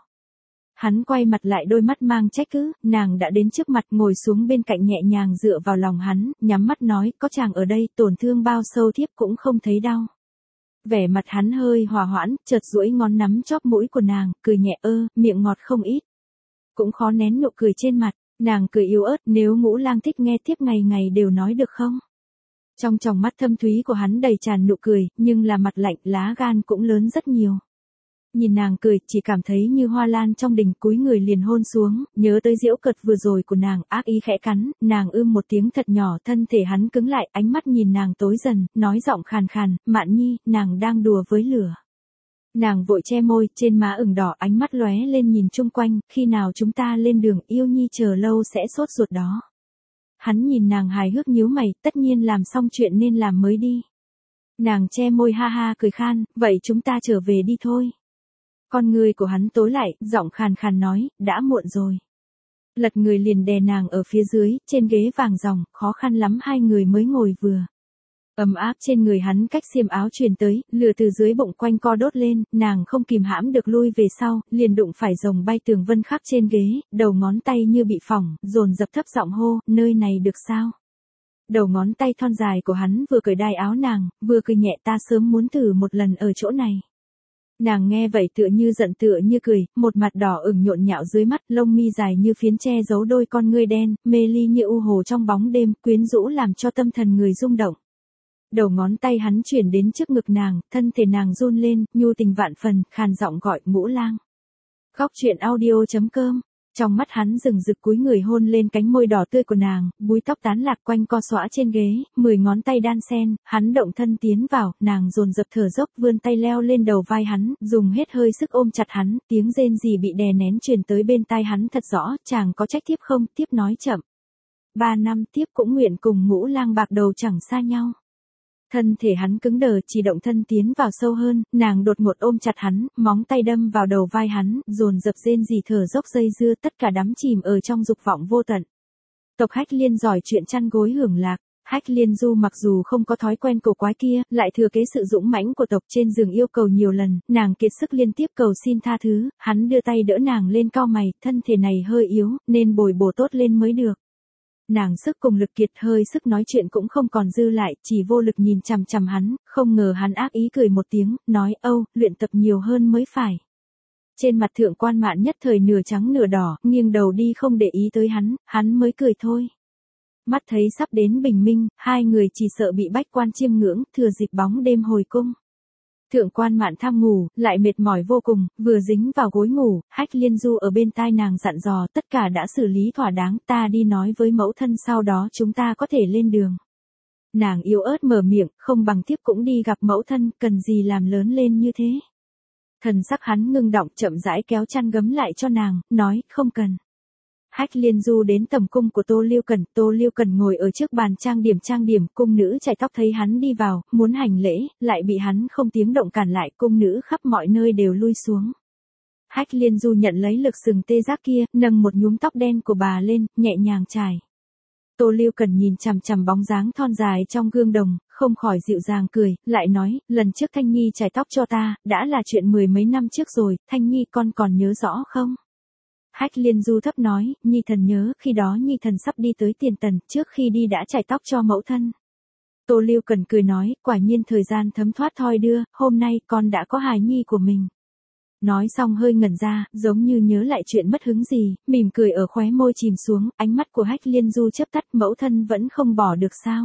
Hắn quay mặt lại, đôi mắt mang trách cứ, nàng đã đến trước mặt, ngồi xuống bên cạnh nhẹ nhàng dựa vào lòng hắn, nhắm mắt nói, có chàng ở đây, tổn thương bao sâu thiếp cũng không thấy đau. Vẻ mặt hắn hơi hòa hoãn, chợt duỗi ngón nắm chóp mũi của nàng, cười nhẹ, ơ, miệng ngọt không ít. Cũng khó nén nụ cười trên mặt, nàng cười yếu ớt, nếu Ngũ Lang thích nghe thiếp ngày ngày đều nói được không? Trong tròng mắt thâm thúy của hắn đầy tràn nụ cười, nhưng là mặt lạnh, lá gan cũng lớn rất nhiều. Nhìn nàng cười, chỉ cảm thấy như hoa lan trong đình, cúi người liền hôn xuống, nhớ tới giễu cợt vừa rồi của nàng, ác ý khẽ cắn, nàng ưm một tiếng thật nhỏ, thân thể hắn cứng lại, ánh mắt nhìn nàng tối dần, nói giọng khàn khàn, Mạn nhi, nàng đang đùa với lửa. Nàng vội che môi, trên má ửng đỏ, ánh mắt lóe lên nhìn chung quanh, khi nào chúng ta lên đường, yêu nhi chờ lâu sẽ sốt ruột đó. Hắn nhìn nàng hài hước nhíu mày, tất nhiên làm xong chuyện nên làm mới đi. Nàng che môi ha ha cười khan, vậy chúng ta trở về đi thôi. Con người của hắn tối lại, giọng khàn khàn nói, đã muộn rồi. Lật người liền đè nàng ở phía dưới, trên ghế vàng ròng, khó khăn lắm hai người mới ngồi vừa. Ấm áp trên người hắn cách xiêm áo truyền tới, lửa từ dưới bụng quanh co đốt lên, nàng không kìm hãm được lui về sau, liền đụng phải rồng bay tường vân khắc trên ghế, đầu ngón tay như bị phỏng, dồn dập thấp giọng hô, nơi này được sao? Đầu ngón tay thon dài của hắn vừa cởi đai áo nàng, vừa cười nhẹ, ta sớm muốn thử một lần ở chỗ này. Nàng nghe vậy tựa như giận tựa như cười, một mặt đỏ ửng nhộn nhạo dưới mắt, lông mi dài như phiến che giấu đôi con ngươi đen, mê ly như u hồ trong bóng đêm, quyến rũ làm cho tâm thần người rung động. Đầu ngón tay hắn chuyển đến trước ngực nàng, thân thể nàng run lên, nhu tình vạn phần, khàn giọng gọi, Ngũ Lang. Góc truyện audio chấm com. Trong mắt hắn rừng rực cúi người hôn lên cánh môi đỏ tươi của nàng, búi tóc tán lạc quanh co xõa trên ghế, mười ngón tay đan xen, hắn động thân tiến vào, nàng dồn dập thở dốc, vươn tay leo lên đầu vai hắn, dùng hết hơi sức ôm chặt hắn, tiếng rên rỉ bị đè nén truyền tới bên tai hắn thật rõ, chàng có trách tiếp không, tiếp nói chậm. Ba năm tiếp cũng nguyện cùng Ngũ Lang bạc đầu chẳng xa nhau. Thân thể hắn cứng đờ, chỉ động thân tiến vào sâu hơn, nàng đột ngột ôm chặt hắn, móng tay đâm vào đầu vai hắn, dồn dập rên rỉ thở dốc dây dưa, tất cả đắm chìm ở trong dục vọng vô tận. Tộc Hách Liên giỏi chuyện chăn gối hưởng lạc, Hách Liên Du mặc dù không có thói quen cổ quái kia, lại thừa kế sự dũng mãnh của tộc, trên giường yêu cầu nhiều lần, nàng kiệt sức liên tiếp cầu xin tha thứ, hắn đưa tay đỡ nàng lên, cau mày, thân thể này hơi yếu, nên bồi bổ tốt lên mới được. Nàng sức cùng lực kiệt, hơi sức nói chuyện cũng không còn dư lại, chỉ vô lực nhìn chằm chằm hắn, không ngờ hắn ác ý cười một tiếng, nói, âu, luyện tập nhiều hơn mới phải. Trên mặt thượng quan Mạn nhất thời nửa trắng nửa đỏ, nghiêng đầu đi không để ý tới hắn, hắn mới cười thôi. Mắt thấy sắp đến bình minh, hai người chỉ sợ bị bách quan chiêm ngưỡng, thừa dịp bóng đêm hồi cung. Thượng quan Mạn Tham ngủ, lại mệt mỏi vô cùng, vừa dính vào gối ngủ, Hách Liên Du ở bên tai nàng dặn dò tất cả đã xử lý thỏa đáng, ta đi nói với mẫu thân sau đó chúng ta có thể lên đường. Nàng yếu ớt mở miệng, không bằng tiếp cũng đi gặp mẫu thân, cần gì làm lớn lên như thế. Thần sắc hắn ngưng động chậm rãi kéo chăn gấm lại cho nàng, nói, không cần. Hách Liên Du đến tầm cung của Tô Liêu Cần, Tô Liêu Cần ngồi ở trước bàn trang điểm trang điểm, cung nữ chải tóc thấy hắn đi vào, muốn hành lễ, lại bị hắn không tiếng động cản lại, cung nữ khắp mọi nơi đều lui xuống. Hách Liên Du nhận lấy lực sừng tê giác kia, nâng một nhúm tóc đen của bà lên, nhẹ nhàng chải. Tô Liêu Cần nhìn chằm chằm bóng dáng thon dài trong gương đồng, không khỏi dịu dàng cười, lại nói, lần trước Thanh Nhi chải tóc cho ta, đã là chuyện mười mấy năm trước rồi, Thanh Nhi con còn nhớ rõ không? Hách Liên Du thấp nói, Nhi thần nhớ, khi đó Nhi thần sắp đi tới Tiền Tần, trước khi đi đã chải tóc cho mẫu thân. Tô Liêu Cần cười nói, quả nhiên thời gian thấm thoát thoi đưa, hôm nay con đã có hài nhi của mình. Nói xong hơi ngẩn ra, giống như nhớ lại chuyện mất hứng gì, mỉm cười ở khóe môi chìm xuống, ánh mắt của Hách Liên Du chớp tắt, mẫu thân vẫn không bỏ được sao.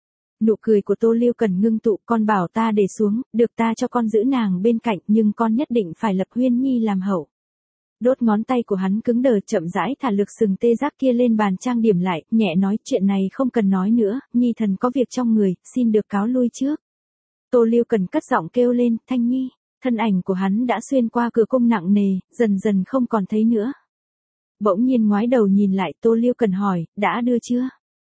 Nụ cười của Tô Liêu Cần ngưng tụ, con bảo ta để xuống, được ta cho con giữ nàng bên cạnh, nhưng con nhất định phải lập Huyên Nhi làm hậu. Đốt ngón tay của hắn cứng đờ chậm rãi thả lực sừng tê giác kia lên bàn trang điểm lại, nhẹ nói chuyện này không cần nói nữa, Nhi thần có việc trong người, xin được cáo lui trước. Tô Liêu Cần cất giọng kêu lên, Thanh Nhi, thân ảnh của hắn đã xuyên qua cửa cung nặng nề, dần dần không còn thấy nữa. Bỗng nhiên ngoái đầu nhìn lại, Tô Liêu Cần hỏi, đã đưa chưa?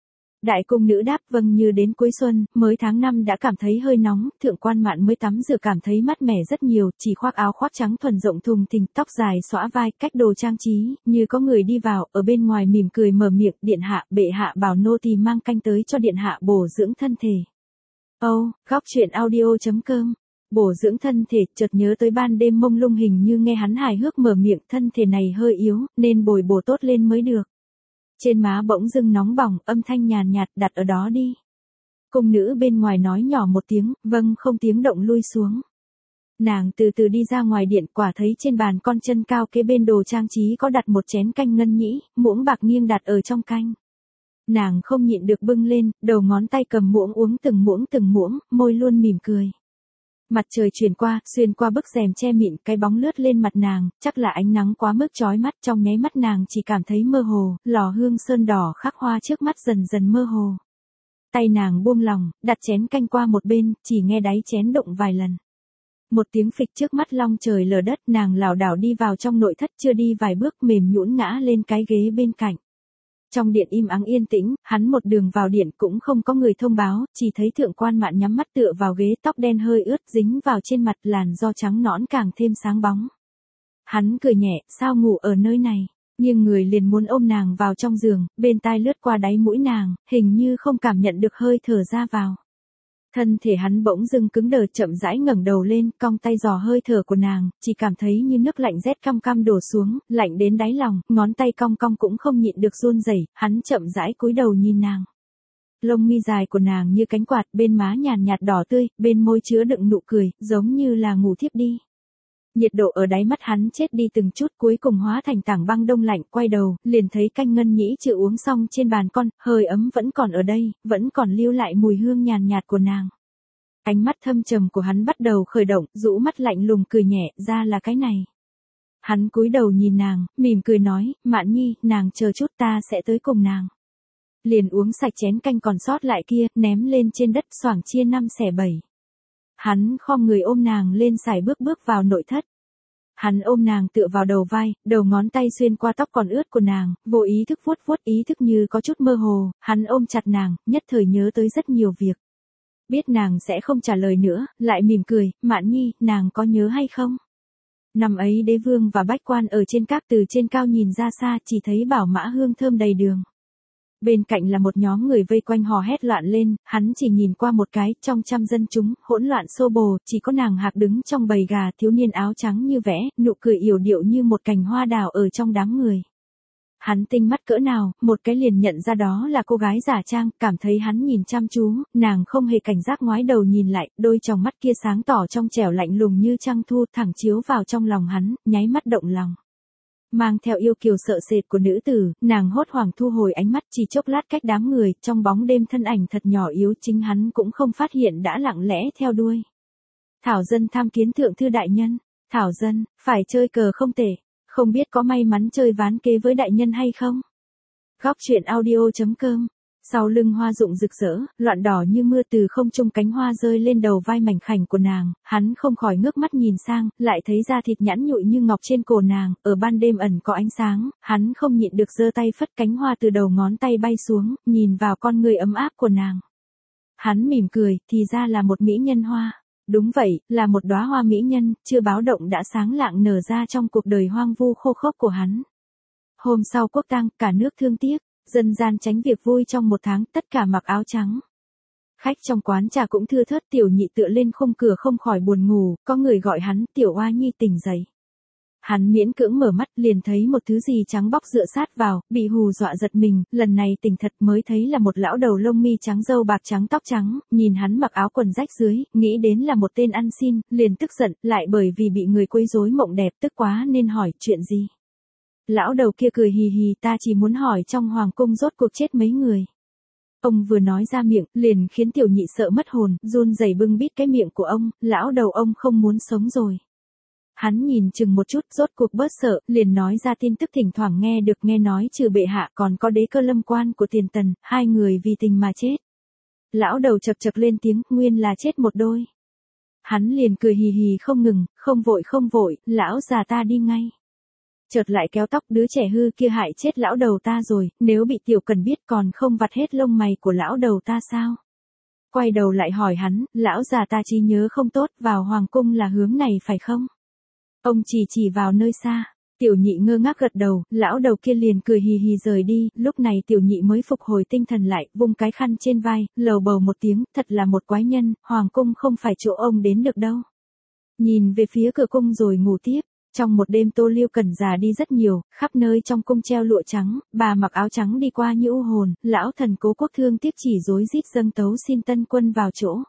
Đại cung nữ đáp vâng, như đến cuối xuân, mới tháng năm đã cảm thấy hơi nóng, thượng quan Mạn mới tắm rửa cảm thấy mát mẻ rất nhiều, chỉ khoác áo khoác trắng thuần rộng thùng thình, tóc dài xõa vai, cách đồ trang trí, như có người đi vào, ở bên ngoài mỉm cười mở miệng, điện hạ, bệ hạ bảo nô tỳ mang canh tới cho điện hạ bổ dưỡng thân thể. Âu, oh, góc truyện audio.com. Bổ dưỡng thân thể, chợt nhớ tới ban đêm mông lung hình như nghe hắn hài hước mở miệng, thân thể này hơi yếu, nên bồi bổ tốt lên mới được. Trên má bỗng dưng nóng bỏng, âm thanh nhàn nhạt, đặt ở đó đi. Cung nữ bên ngoài nói nhỏ một tiếng, vâng không tiếng động lui xuống. Nàng từ từ đi ra ngoài điện, quả thấy trên bàn con chân cao kế bên đồ trang trí có đặt một chén canh ngân nhĩ, muỗng bạc nghiêng đặt ở trong canh. Nàng không nhịn được bưng lên, đầu ngón tay cầm muỗng uống từng muỗng từng muỗng, môi luôn mỉm cười. Mặt trời chuyển qua, xuyên qua bức rèm che mịn, cái bóng lướt lên mặt nàng, chắc là ánh nắng quá mức chói mắt, trong nháy mắt nàng chỉ cảm thấy mơ hồ, lò hương sơn đỏ khắc hoa trước mắt dần dần mơ hồ. Tay nàng buông lòng, đặt chén canh qua một bên, chỉ nghe đáy chén động vài lần. Một tiếng phịch trước mắt long trời lở đất, nàng lảo đảo đi vào trong nội thất, chưa đi vài bước mềm nhũn ngã lên cái ghế bên cạnh. Trong điện im ắng yên tĩnh, hắn một đường vào điện cũng không có người thông báo, chỉ thấy thượng quan Mạn nhắm mắt tựa vào ghế, tóc đen hơi ướt dính vào trên mặt, làn do trắng nõn càng thêm sáng bóng. Hắn cười nhẹ, sao ngủ ở nơi này, nhưng người liền muốn ôm nàng vào trong giường, bên tai lướt qua đáy mũi nàng, hình như không cảm nhận được hơi thở ra vào. Thân thể hắn bỗng dưng cứng đờ chậm rãi ngẩng đầu lên, cong tay dò hơi thở của nàng, chỉ cảm thấy như nước lạnh rét căm căm đổ xuống, lạnh đến đáy lòng, ngón tay cong cong cũng không nhịn được run rẩy, hắn chậm rãi cúi đầu nhìn nàng. Lông mi dài của nàng như cánh quạt, bên má nhàn nhạt đỏ tươi, bên môi chứa đựng nụ cười, giống như là ngủ thiếp đi. Nhiệt độ ở đáy mắt hắn chết đi từng chút, cuối cùng hóa thành tảng băng đông lạnh, quay đầu, liền thấy canh ngân nhĩ chưa uống xong trên bàn con, hơi ấm vẫn còn ở đây, vẫn còn lưu lại mùi hương nhàn nhạt của nàng. Ánh mắt thâm trầm của hắn bắt đầu khởi động, rũ mắt lạnh lùng cười nhẹ, ra là cái này. Hắn cúi đầu nhìn nàng, mỉm cười nói, Mạn Nhi, nàng chờ chút ta sẽ tới cùng nàng. Liền uống sạch chén canh còn sót lại kia, ném lên trên đất xoảng chia năm xẻ bảy. Hắn khom người ôm nàng lên sải bước bước vào nội thất. Hắn ôm nàng tựa vào đầu vai, đầu ngón tay xuyên qua tóc còn ướt của nàng, vô ý thức vuốt vuốt ý thức như có chút mơ hồ, hắn ôm chặt nàng, nhất thời nhớ tới rất nhiều việc. Biết nàng sẽ không trả lời nữa, lại mỉm cười, Mạn Nhi, nàng có nhớ hay không? Năm ấy đế vương và bách quan ở trên các từ trên cao nhìn ra xa chỉ thấy bảo mã hương thơm đầy đường. Bên cạnh là một nhóm người vây quanh hò hét loạn lên, hắn chỉ nhìn qua một cái, trong trăm dân chúng, hỗn loạn xô bồ, chỉ có nàng Hạc đứng trong bầy gà, thiếu niên áo trắng như vẽ, nụ cười yểu điệu như một cành hoa đào ở trong đám người. Hắn tinh mắt cỡ nào, một cái liền nhận ra đó là cô gái giả trang, cảm thấy hắn nhìn chăm chú, nàng không hề cảnh giác ngoái đầu nhìn lại, đôi tròng mắt kia sáng tỏ trong trẻo lạnh lùng như trăng thu, thẳng chiếu vào trong lòng hắn, nháy mắt động lòng. Mang theo yêu kiều sợ sệt của nữ tử, nàng hốt hoảng thu hồi ánh mắt, chỉ chốc lát cách đám người, trong bóng đêm thân ảnh thật nhỏ yếu, chính hắn cũng không phát hiện đã lặng lẽ theo đuôi. Thảo dân tham kiến thượng thư đại nhân. Thảo dân, phải chơi cờ không tệ, không biết có may mắn chơi ván kế với đại nhân hay không? Góc truyện audio.com. Sau lưng hoa rụng rực rỡ, loạn đỏ như mưa từ không trung cánh hoa rơi lên đầu vai mảnh khảnh của nàng, hắn không khỏi ngước mắt nhìn sang, lại thấy da thịt nhẵn nhụi như ngọc trên cổ nàng, ở ban đêm ẩn có ánh sáng, hắn không nhịn được giơ tay phất cánh hoa từ đầu ngón tay bay xuống, nhìn vào con người ấm áp của nàng. Hắn mỉm cười, thì ra là một mỹ nhân hoa. Đúng vậy, là một đóa hoa mỹ nhân, chưa báo động đã sáng lạng nở ra trong cuộc đời hoang vu khô khốc của hắn. Hôm sau quốc tang, cả nước thương tiếc, dân gian tránh việc vui trong một tháng, tất cả mặc áo trắng. Khách trong quán trà cũng thưa thớt, Tiểu Nhị tựa lên khung cửa không khỏi buồn ngủ, có người gọi hắn, Tiểu Oa Nhi tỉnh dậy. Hắn miễn cưỡng mở mắt liền thấy một thứ gì trắng bóc dựa sát vào, bị hù dọa giật mình, lần này tỉnh thật mới thấy là một lão đầu lông mi trắng râu bạc trắng tóc trắng, nhìn hắn mặc áo quần rách dưới, nghĩ đến là một tên ăn xin, liền tức giận, lại bởi vì bị người quấy rối mộng đẹp tức quá nên hỏi chuyện gì. Lão đầu kia cười hì hì, ta chỉ muốn hỏi trong hoàng cung rốt cuộc chết mấy người. Ông vừa nói ra miệng, liền khiến Tiểu Nhị sợ mất hồn, run rẩy bưng bít cái miệng của ông, lão đầu ông không muốn sống rồi. Hắn nhìn chừng một chút, rốt cuộc bớt sợ, liền nói ra tin tức thỉnh thoảng nghe được, nghe nói trừ bệ hạ còn có đế cơ lâm quan của Tiền Tần, hai người vì tình mà chết. Lão đầu chật chật lên tiếng, nguyên là chết một đôi. Hắn liền cười hì hì không ngừng, không vội không vội, lão già ta đi ngay. Chợt lại kéo tóc, đứa trẻ hư kia hại chết lão đầu ta rồi, nếu bị Tiểu Cần biết còn không vặt hết lông mày của lão đầu ta sao? Quay đầu lại hỏi hắn, lão già ta trí nhớ không tốt, vào hoàng cung là hướng này phải không? Ông chỉ chỉ vào nơi xa. Tiểu Nhị ngơ ngác gật đầu, lão đầu kia liền cười hì hì rời đi, lúc này Tiểu Nhị mới phục hồi tinh thần lại, vung cái khăn trên vai, lầu bầu một tiếng, thật là một quái nhân, hoàng cung không phải chỗ ông đến được đâu. Nhìn về phía cửa cung rồi ngủ tiếp. Trong một đêm Tô Liêu Cần già đi rất nhiều, khắp nơi trong cung treo lụa trắng, bà mặc áo trắng đi qua như u hồn, lão thần Cố Quốc thương tiếc chỉ rối rít dâng tấu xin tân quân vào chỗ.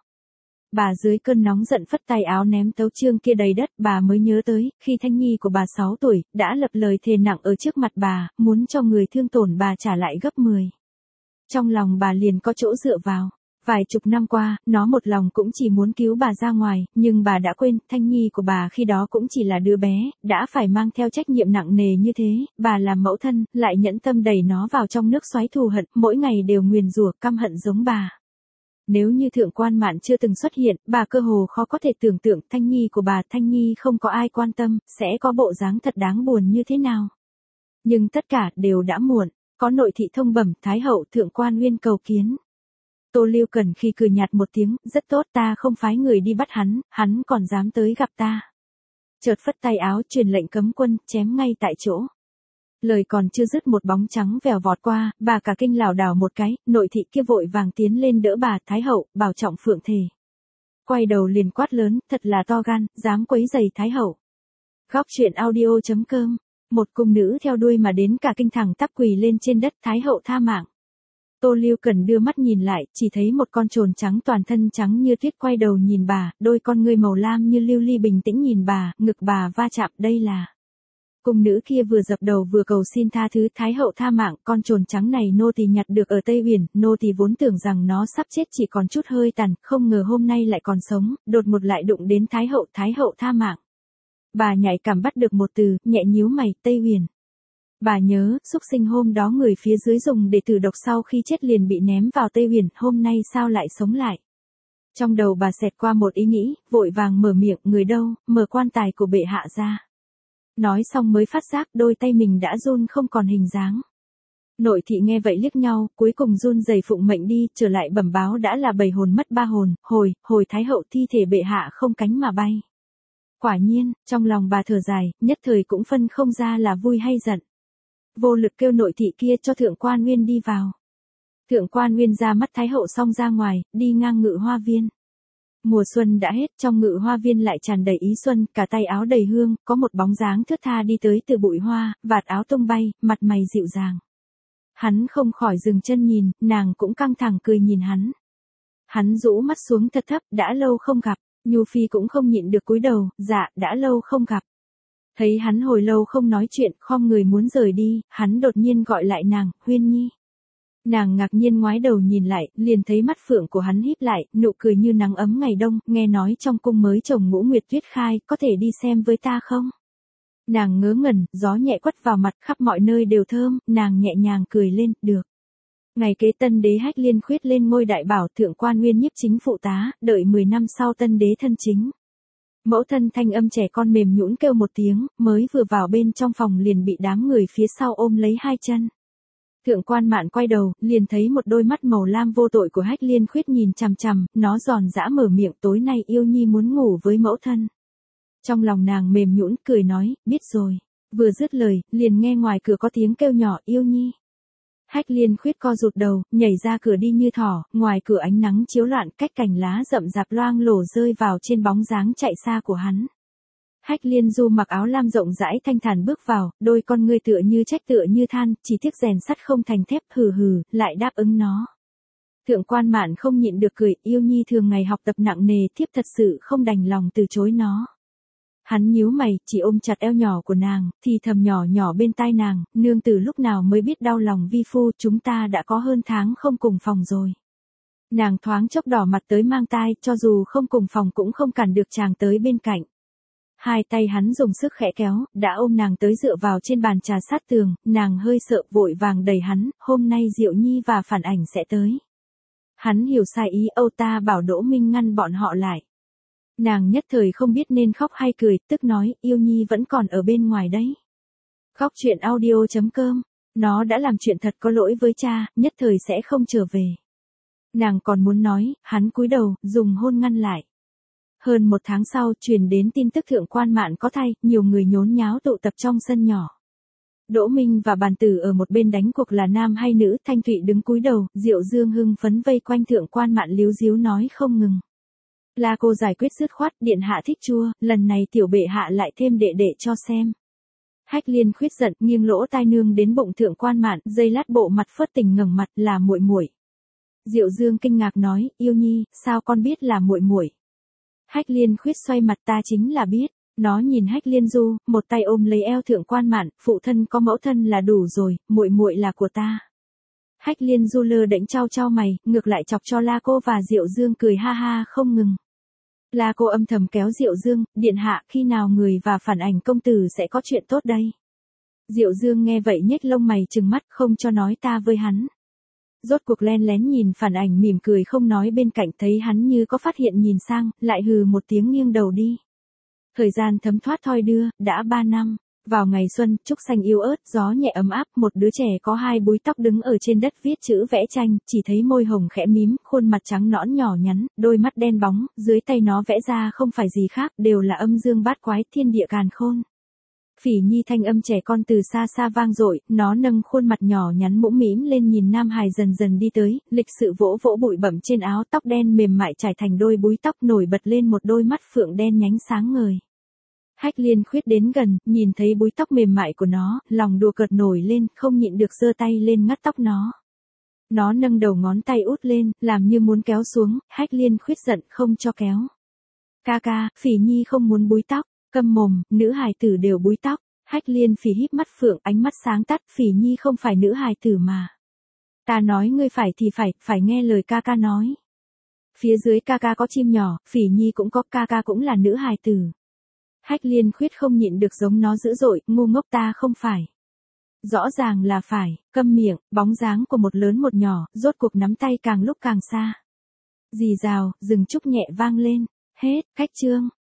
Bà dưới cơn nóng giận phất tay áo ném tấu chương kia đầy đất, bà mới nhớ tới, khi Thanh Nhi của bà sáu tuổi, đã lập lời thề nặng ở trước mặt bà, muốn cho người thương tổn bà trả lại gấp mười. Trong lòng bà liền có chỗ dựa vào. Vài chục năm qua, nó một lòng cũng chỉ muốn cứu bà ra ngoài, nhưng bà đã quên, Thanh Nhi của bà khi đó cũng chỉ là đứa bé, đã phải mang theo trách nhiệm nặng nề như thế, bà làm mẫu thân, lại nhẫn tâm đẩy nó vào trong nước xoáy thù hận, mỗi ngày đều nguyền rủa căm hận giống bà. Nếu như Thượng Quan Mạn chưa từng xuất hiện, bà cơ hồ khó có thể tưởng tượng Thanh Nhi của bà, Thanh Nhi không có ai quan tâm, sẽ có bộ dáng thật đáng buồn như thế nào. Nhưng tất cả đều đã muộn, có nội thị thông bẩm, Thái hậu Thượng Quan Uyên cầu kiến. Tô Liêu Cần khi cười nhạt một tiếng, rất tốt, ta không phái người đi bắt hắn, hắn còn dám tới gặp ta. Chợt phất tay áo truyền lệnh cấm quân, chém ngay tại chỗ. Lời còn chưa dứt một bóng trắng vèo vọt qua, bà cả kinh lảo đảo một cái, nội thị kia vội vàng tiến lên đỡ bà, Thái hậu, bảo trọng phượng thể. Quay đầu liền quát lớn, thật là to gan, dám quấy giày Thái hậu. Góc truyện audio.com, một cung nữ theo đuôi mà đến cả kinh thẳng tắp quỳ lên trên đất, Thái hậu tha mạng. Tô Liêu Cần đưa mắt nhìn lại, chỉ thấy một con trồn trắng toàn thân trắng như tuyết quay đầu nhìn bà, đôi con ngươi màu lam như lưu ly bình tĩnh nhìn bà, ngực bà va chạm, đây là. Cung nữ kia vừa dập đầu vừa cầu xin tha thứ, Thái hậu tha mạng, con trồn trắng này nô tỳ nhặt được ở Tây Uyển, nô tỳ vốn tưởng rằng nó sắp chết chỉ còn chút hơi tàn, không ngờ hôm nay lại còn sống, đột một lại đụng đến Thái hậu, Thái hậu tha mạng. Bà nhạy cảm bắt được một từ, nhẹ nhíu mày, Tây Uyển. Bà nhớ, xúc sinh hôm đó người phía dưới dùng để thử độc sau khi chết liền bị ném vào Tây Uyển, hôm nay sao lại sống lại. Trong đầu bà xẹt qua một ý nghĩ, vội vàng mở miệng, người đâu, mở quan tài của bệ hạ ra. Nói xong mới phát giác đôi tay mình đã run không còn hình dáng. Nội thị nghe vậy liếc nhau, cuối cùng run rẩy phụng mệnh đi, trở lại bẩm báo đã là bảy hồn mất ba hồn, hồi, hồi Thái hậu thi thể bệ hạ không cánh mà bay. Quả nhiên, trong lòng bà thở dài, nhất thời cũng phân không ra là vui hay giận. Vô lực kêu nội thị kia cho Thượng Quan Uyên đi vào. Thượng Quan Uyên ra mắt Thái hậu xong ra ngoài, đi ngang Ngự Hoa Viên. Mùa xuân đã hết, trong Ngự Hoa Viên lại tràn đầy ý xuân, cả tay áo đầy hương, có một bóng dáng thướt tha đi tới từ bụi hoa, vạt áo tung bay, mặt mày dịu dàng. Hắn không khỏi dừng chân nhìn, nàng cũng căng thẳng cười nhìn hắn. Hắn rũ mắt xuống thật thấp, đã lâu không gặp, Nhu Phi cũng không nhịn được cúi đầu, dạ, đã lâu không gặp. Thấy hắn hồi lâu không nói chuyện, khom người muốn rời đi, hắn đột nhiên gọi lại nàng, Huyên Nhi. Nàng ngạc nhiên ngoái đầu nhìn lại, liền thấy mắt phượng của hắn híp lại, nụ cười như nắng ấm ngày đông, nghe nói trong cung mới trồng ngũ nguyệt tuyết khai, có thể đi xem với ta không? Nàng ngớ ngẩn, gió nhẹ quất vào mặt khắp mọi nơi đều thơm, nàng nhẹ nhàng cười lên, được. Ngày kế tân đế Hách Liên Khuyết lên ngôi đại bảo thượng quan nguyên nhiếp chính phụ tá, đợi mười năm sau tân đế thân chính. Mẫu thân thanh âm trẻ con mềm nhũn kêu một tiếng, mới vừa vào bên trong phòng liền bị đám người phía sau ôm lấy hai chân. Thượng quan Mạn quay đầu, liền thấy một đôi mắt màu lam vô tội của Hách Liên Khuyết nhìn chằm chằm, nó giòn giã mở miệng, tối nay yêu nhi muốn ngủ với mẫu thân. Trong lòng nàng mềm nhũn cười nói, biết rồi. Vừa dứt lời, liền nghe ngoài cửa có tiếng kêu nhỏ, yêu nhi. Hách Liên Khuyết co rụt đầu, nhảy ra cửa đi như thỏ, ngoài cửa ánh nắng chiếu loạn, cách cành lá rậm rạp loang lổ rơi vào trên bóng dáng chạy xa của hắn. Hách Liên Du mặc áo lam rộng rãi thanh thản bước vào, đôi con ngươi tựa như trách tựa như than, chỉ tiếc rèn sắt không thành thép, hừ hừ, lại đáp ứng nó. Thượng quan Mạn không nhịn được cười, yêu nhi thường ngày học tập nặng nề, thiếp thật sự không đành lòng từ chối nó. Hắn nhíu mày, chỉ ôm chặt eo nhỏ của nàng, thì thầm nhỏ nhỏ bên tai nàng, nương từ lúc nào mới biết đau lòng vi phu, chúng ta đã có hơn tháng không cùng phòng rồi. Nàng thoáng chốc đỏ mặt tới mang tai, cho dù không cùng phòng cũng không cản được chàng tới bên cạnh. Hai tay hắn dùng sức khẽ kéo, đã ôm nàng tới dựa vào trên bàn trà sát tường, nàng hơi sợ vội vàng đẩy hắn, hôm nay Diệu Nhi và Phản Ảnh sẽ tới. Hắn hiểu sai ý, âu ta bảo Đỗ Minh ngăn bọn họ lại. Nàng nhất thời không biết nên khóc hay cười, tức nói, yêu nhi vẫn còn ở bên ngoài đấy. Khóc chuyện audio chấm com, nó đã làm chuyện thật có lỗi với cha, nhất thời sẽ không trở về. Nàng còn muốn nói, hắn cúi đầu, dùng hôn ngăn lại. Hơn một tháng sau, truyền đến tin tức thượng quan Mạn có thai, nhiều người nhốn nháo tụ tập trong sân nhỏ. Đỗ Minh và bàn tử ở một bên đánh cuộc là nam hay nữ, Thanh Thụy đứng cúi đầu, Diệu Dương hưng phấn vây quanh thượng quan Mạn líu díu nói không ngừng. La cô giải quyết dứt khoát, điện hạ thích chua, lần này tiểu bệ hạ lại thêm đệ đệ cho xem. Hách Liên Khuyết giận, nghiêng lỗ tai nương đến bụng thượng quan Mạn, giây lát bộ mặt phớt tình ngẩng mặt, là muội muội. Diệu Dương kinh ngạc nói, yêu nhi, sao con biết là muội muội? Hách Liên Khuyết xoay mặt, ta chính là biết. Nó nhìn Hách Liên Du, một tay ôm lấy eo thượng quan Mạn, phụ thân có mẫu thân là đủ rồi, muội muội là của ta. Hách Liên Du lơ đễnh trao trao mày, ngược lại chọc cho La cô và Diệu Dương cười ha ha không ngừng. La cô âm thầm kéo Diệu Dương, điện hạ, khi nào người và Phản Ảnh công tử sẽ có chuyện tốt đây? Diệu Dương nghe vậy nhếch lông mày trừng mắt, không cho nói ta với hắn. Rốt cuộc len lén nhìn Phản Ảnh mỉm cười không nói bên cạnh, thấy hắn như có phát hiện nhìn sang, lại hừ một tiếng nghiêng đầu đi. Thời gian thấm thoát thoi đưa, đã ba năm. Vào ngày xuân, trúc xanh yếu ớt, gió nhẹ ấm áp, một đứa trẻ có hai búi tóc đứng ở trên đất viết chữ vẽ tranh, chỉ thấy môi hồng khẽ mím, khuôn mặt trắng nõn nhỏ nhắn, đôi mắt đen bóng, dưới tay nó vẽ ra không phải gì khác, đều là âm dương bát quái, thiên địa càn khôn. Phỉ Nhi thanh âm trẻ con từ xa xa vang dội, nó nâng khuôn mặt nhỏ nhắn mũm mĩm lên nhìn Nam Hải dần dần đi tới, lịch sự vỗ vỗ bụi bặm trên áo, tóc đen mềm mại trải thành đôi búi tóc, nổi bật lên một đôi mắt phượng đen nhánh sáng ngời. Hách Liên Khuyết đến gần, nhìn thấy búi tóc mềm mại của nó, lòng đùa cợt nổi lên, không nhịn được giơ tay lên ngắt tóc nó. Nó nâng đầu ngón tay út lên, làm như muốn kéo xuống, Hách Liên Khuyết giận không cho kéo. Ca ca, Phỉ Nhi không muốn búi tóc, câm mồm, nữ hài tử đều búi tóc. Hách Liên Phỉ híp mắt phượng, ánh mắt sáng tắt, Phỉ Nhi không phải nữ hài tử mà. Ta nói ngươi phải thì phải, phải nghe lời ca ca nói. Phía dưới ca ca có chim nhỏ, Phỉ Nhi cũng có, ca ca cũng là nữ hài tử. Hách Liên Khuyết không nhịn được giống nó dữ dội, ngu ngốc, ta không phải. Rõ ràng là phải, câm miệng, bóng dáng của một lớn một nhỏ, rốt cuộc nắm tay càng lúc càng xa. Rì rào, rừng trúc nhẹ vang lên, hết, cách chương.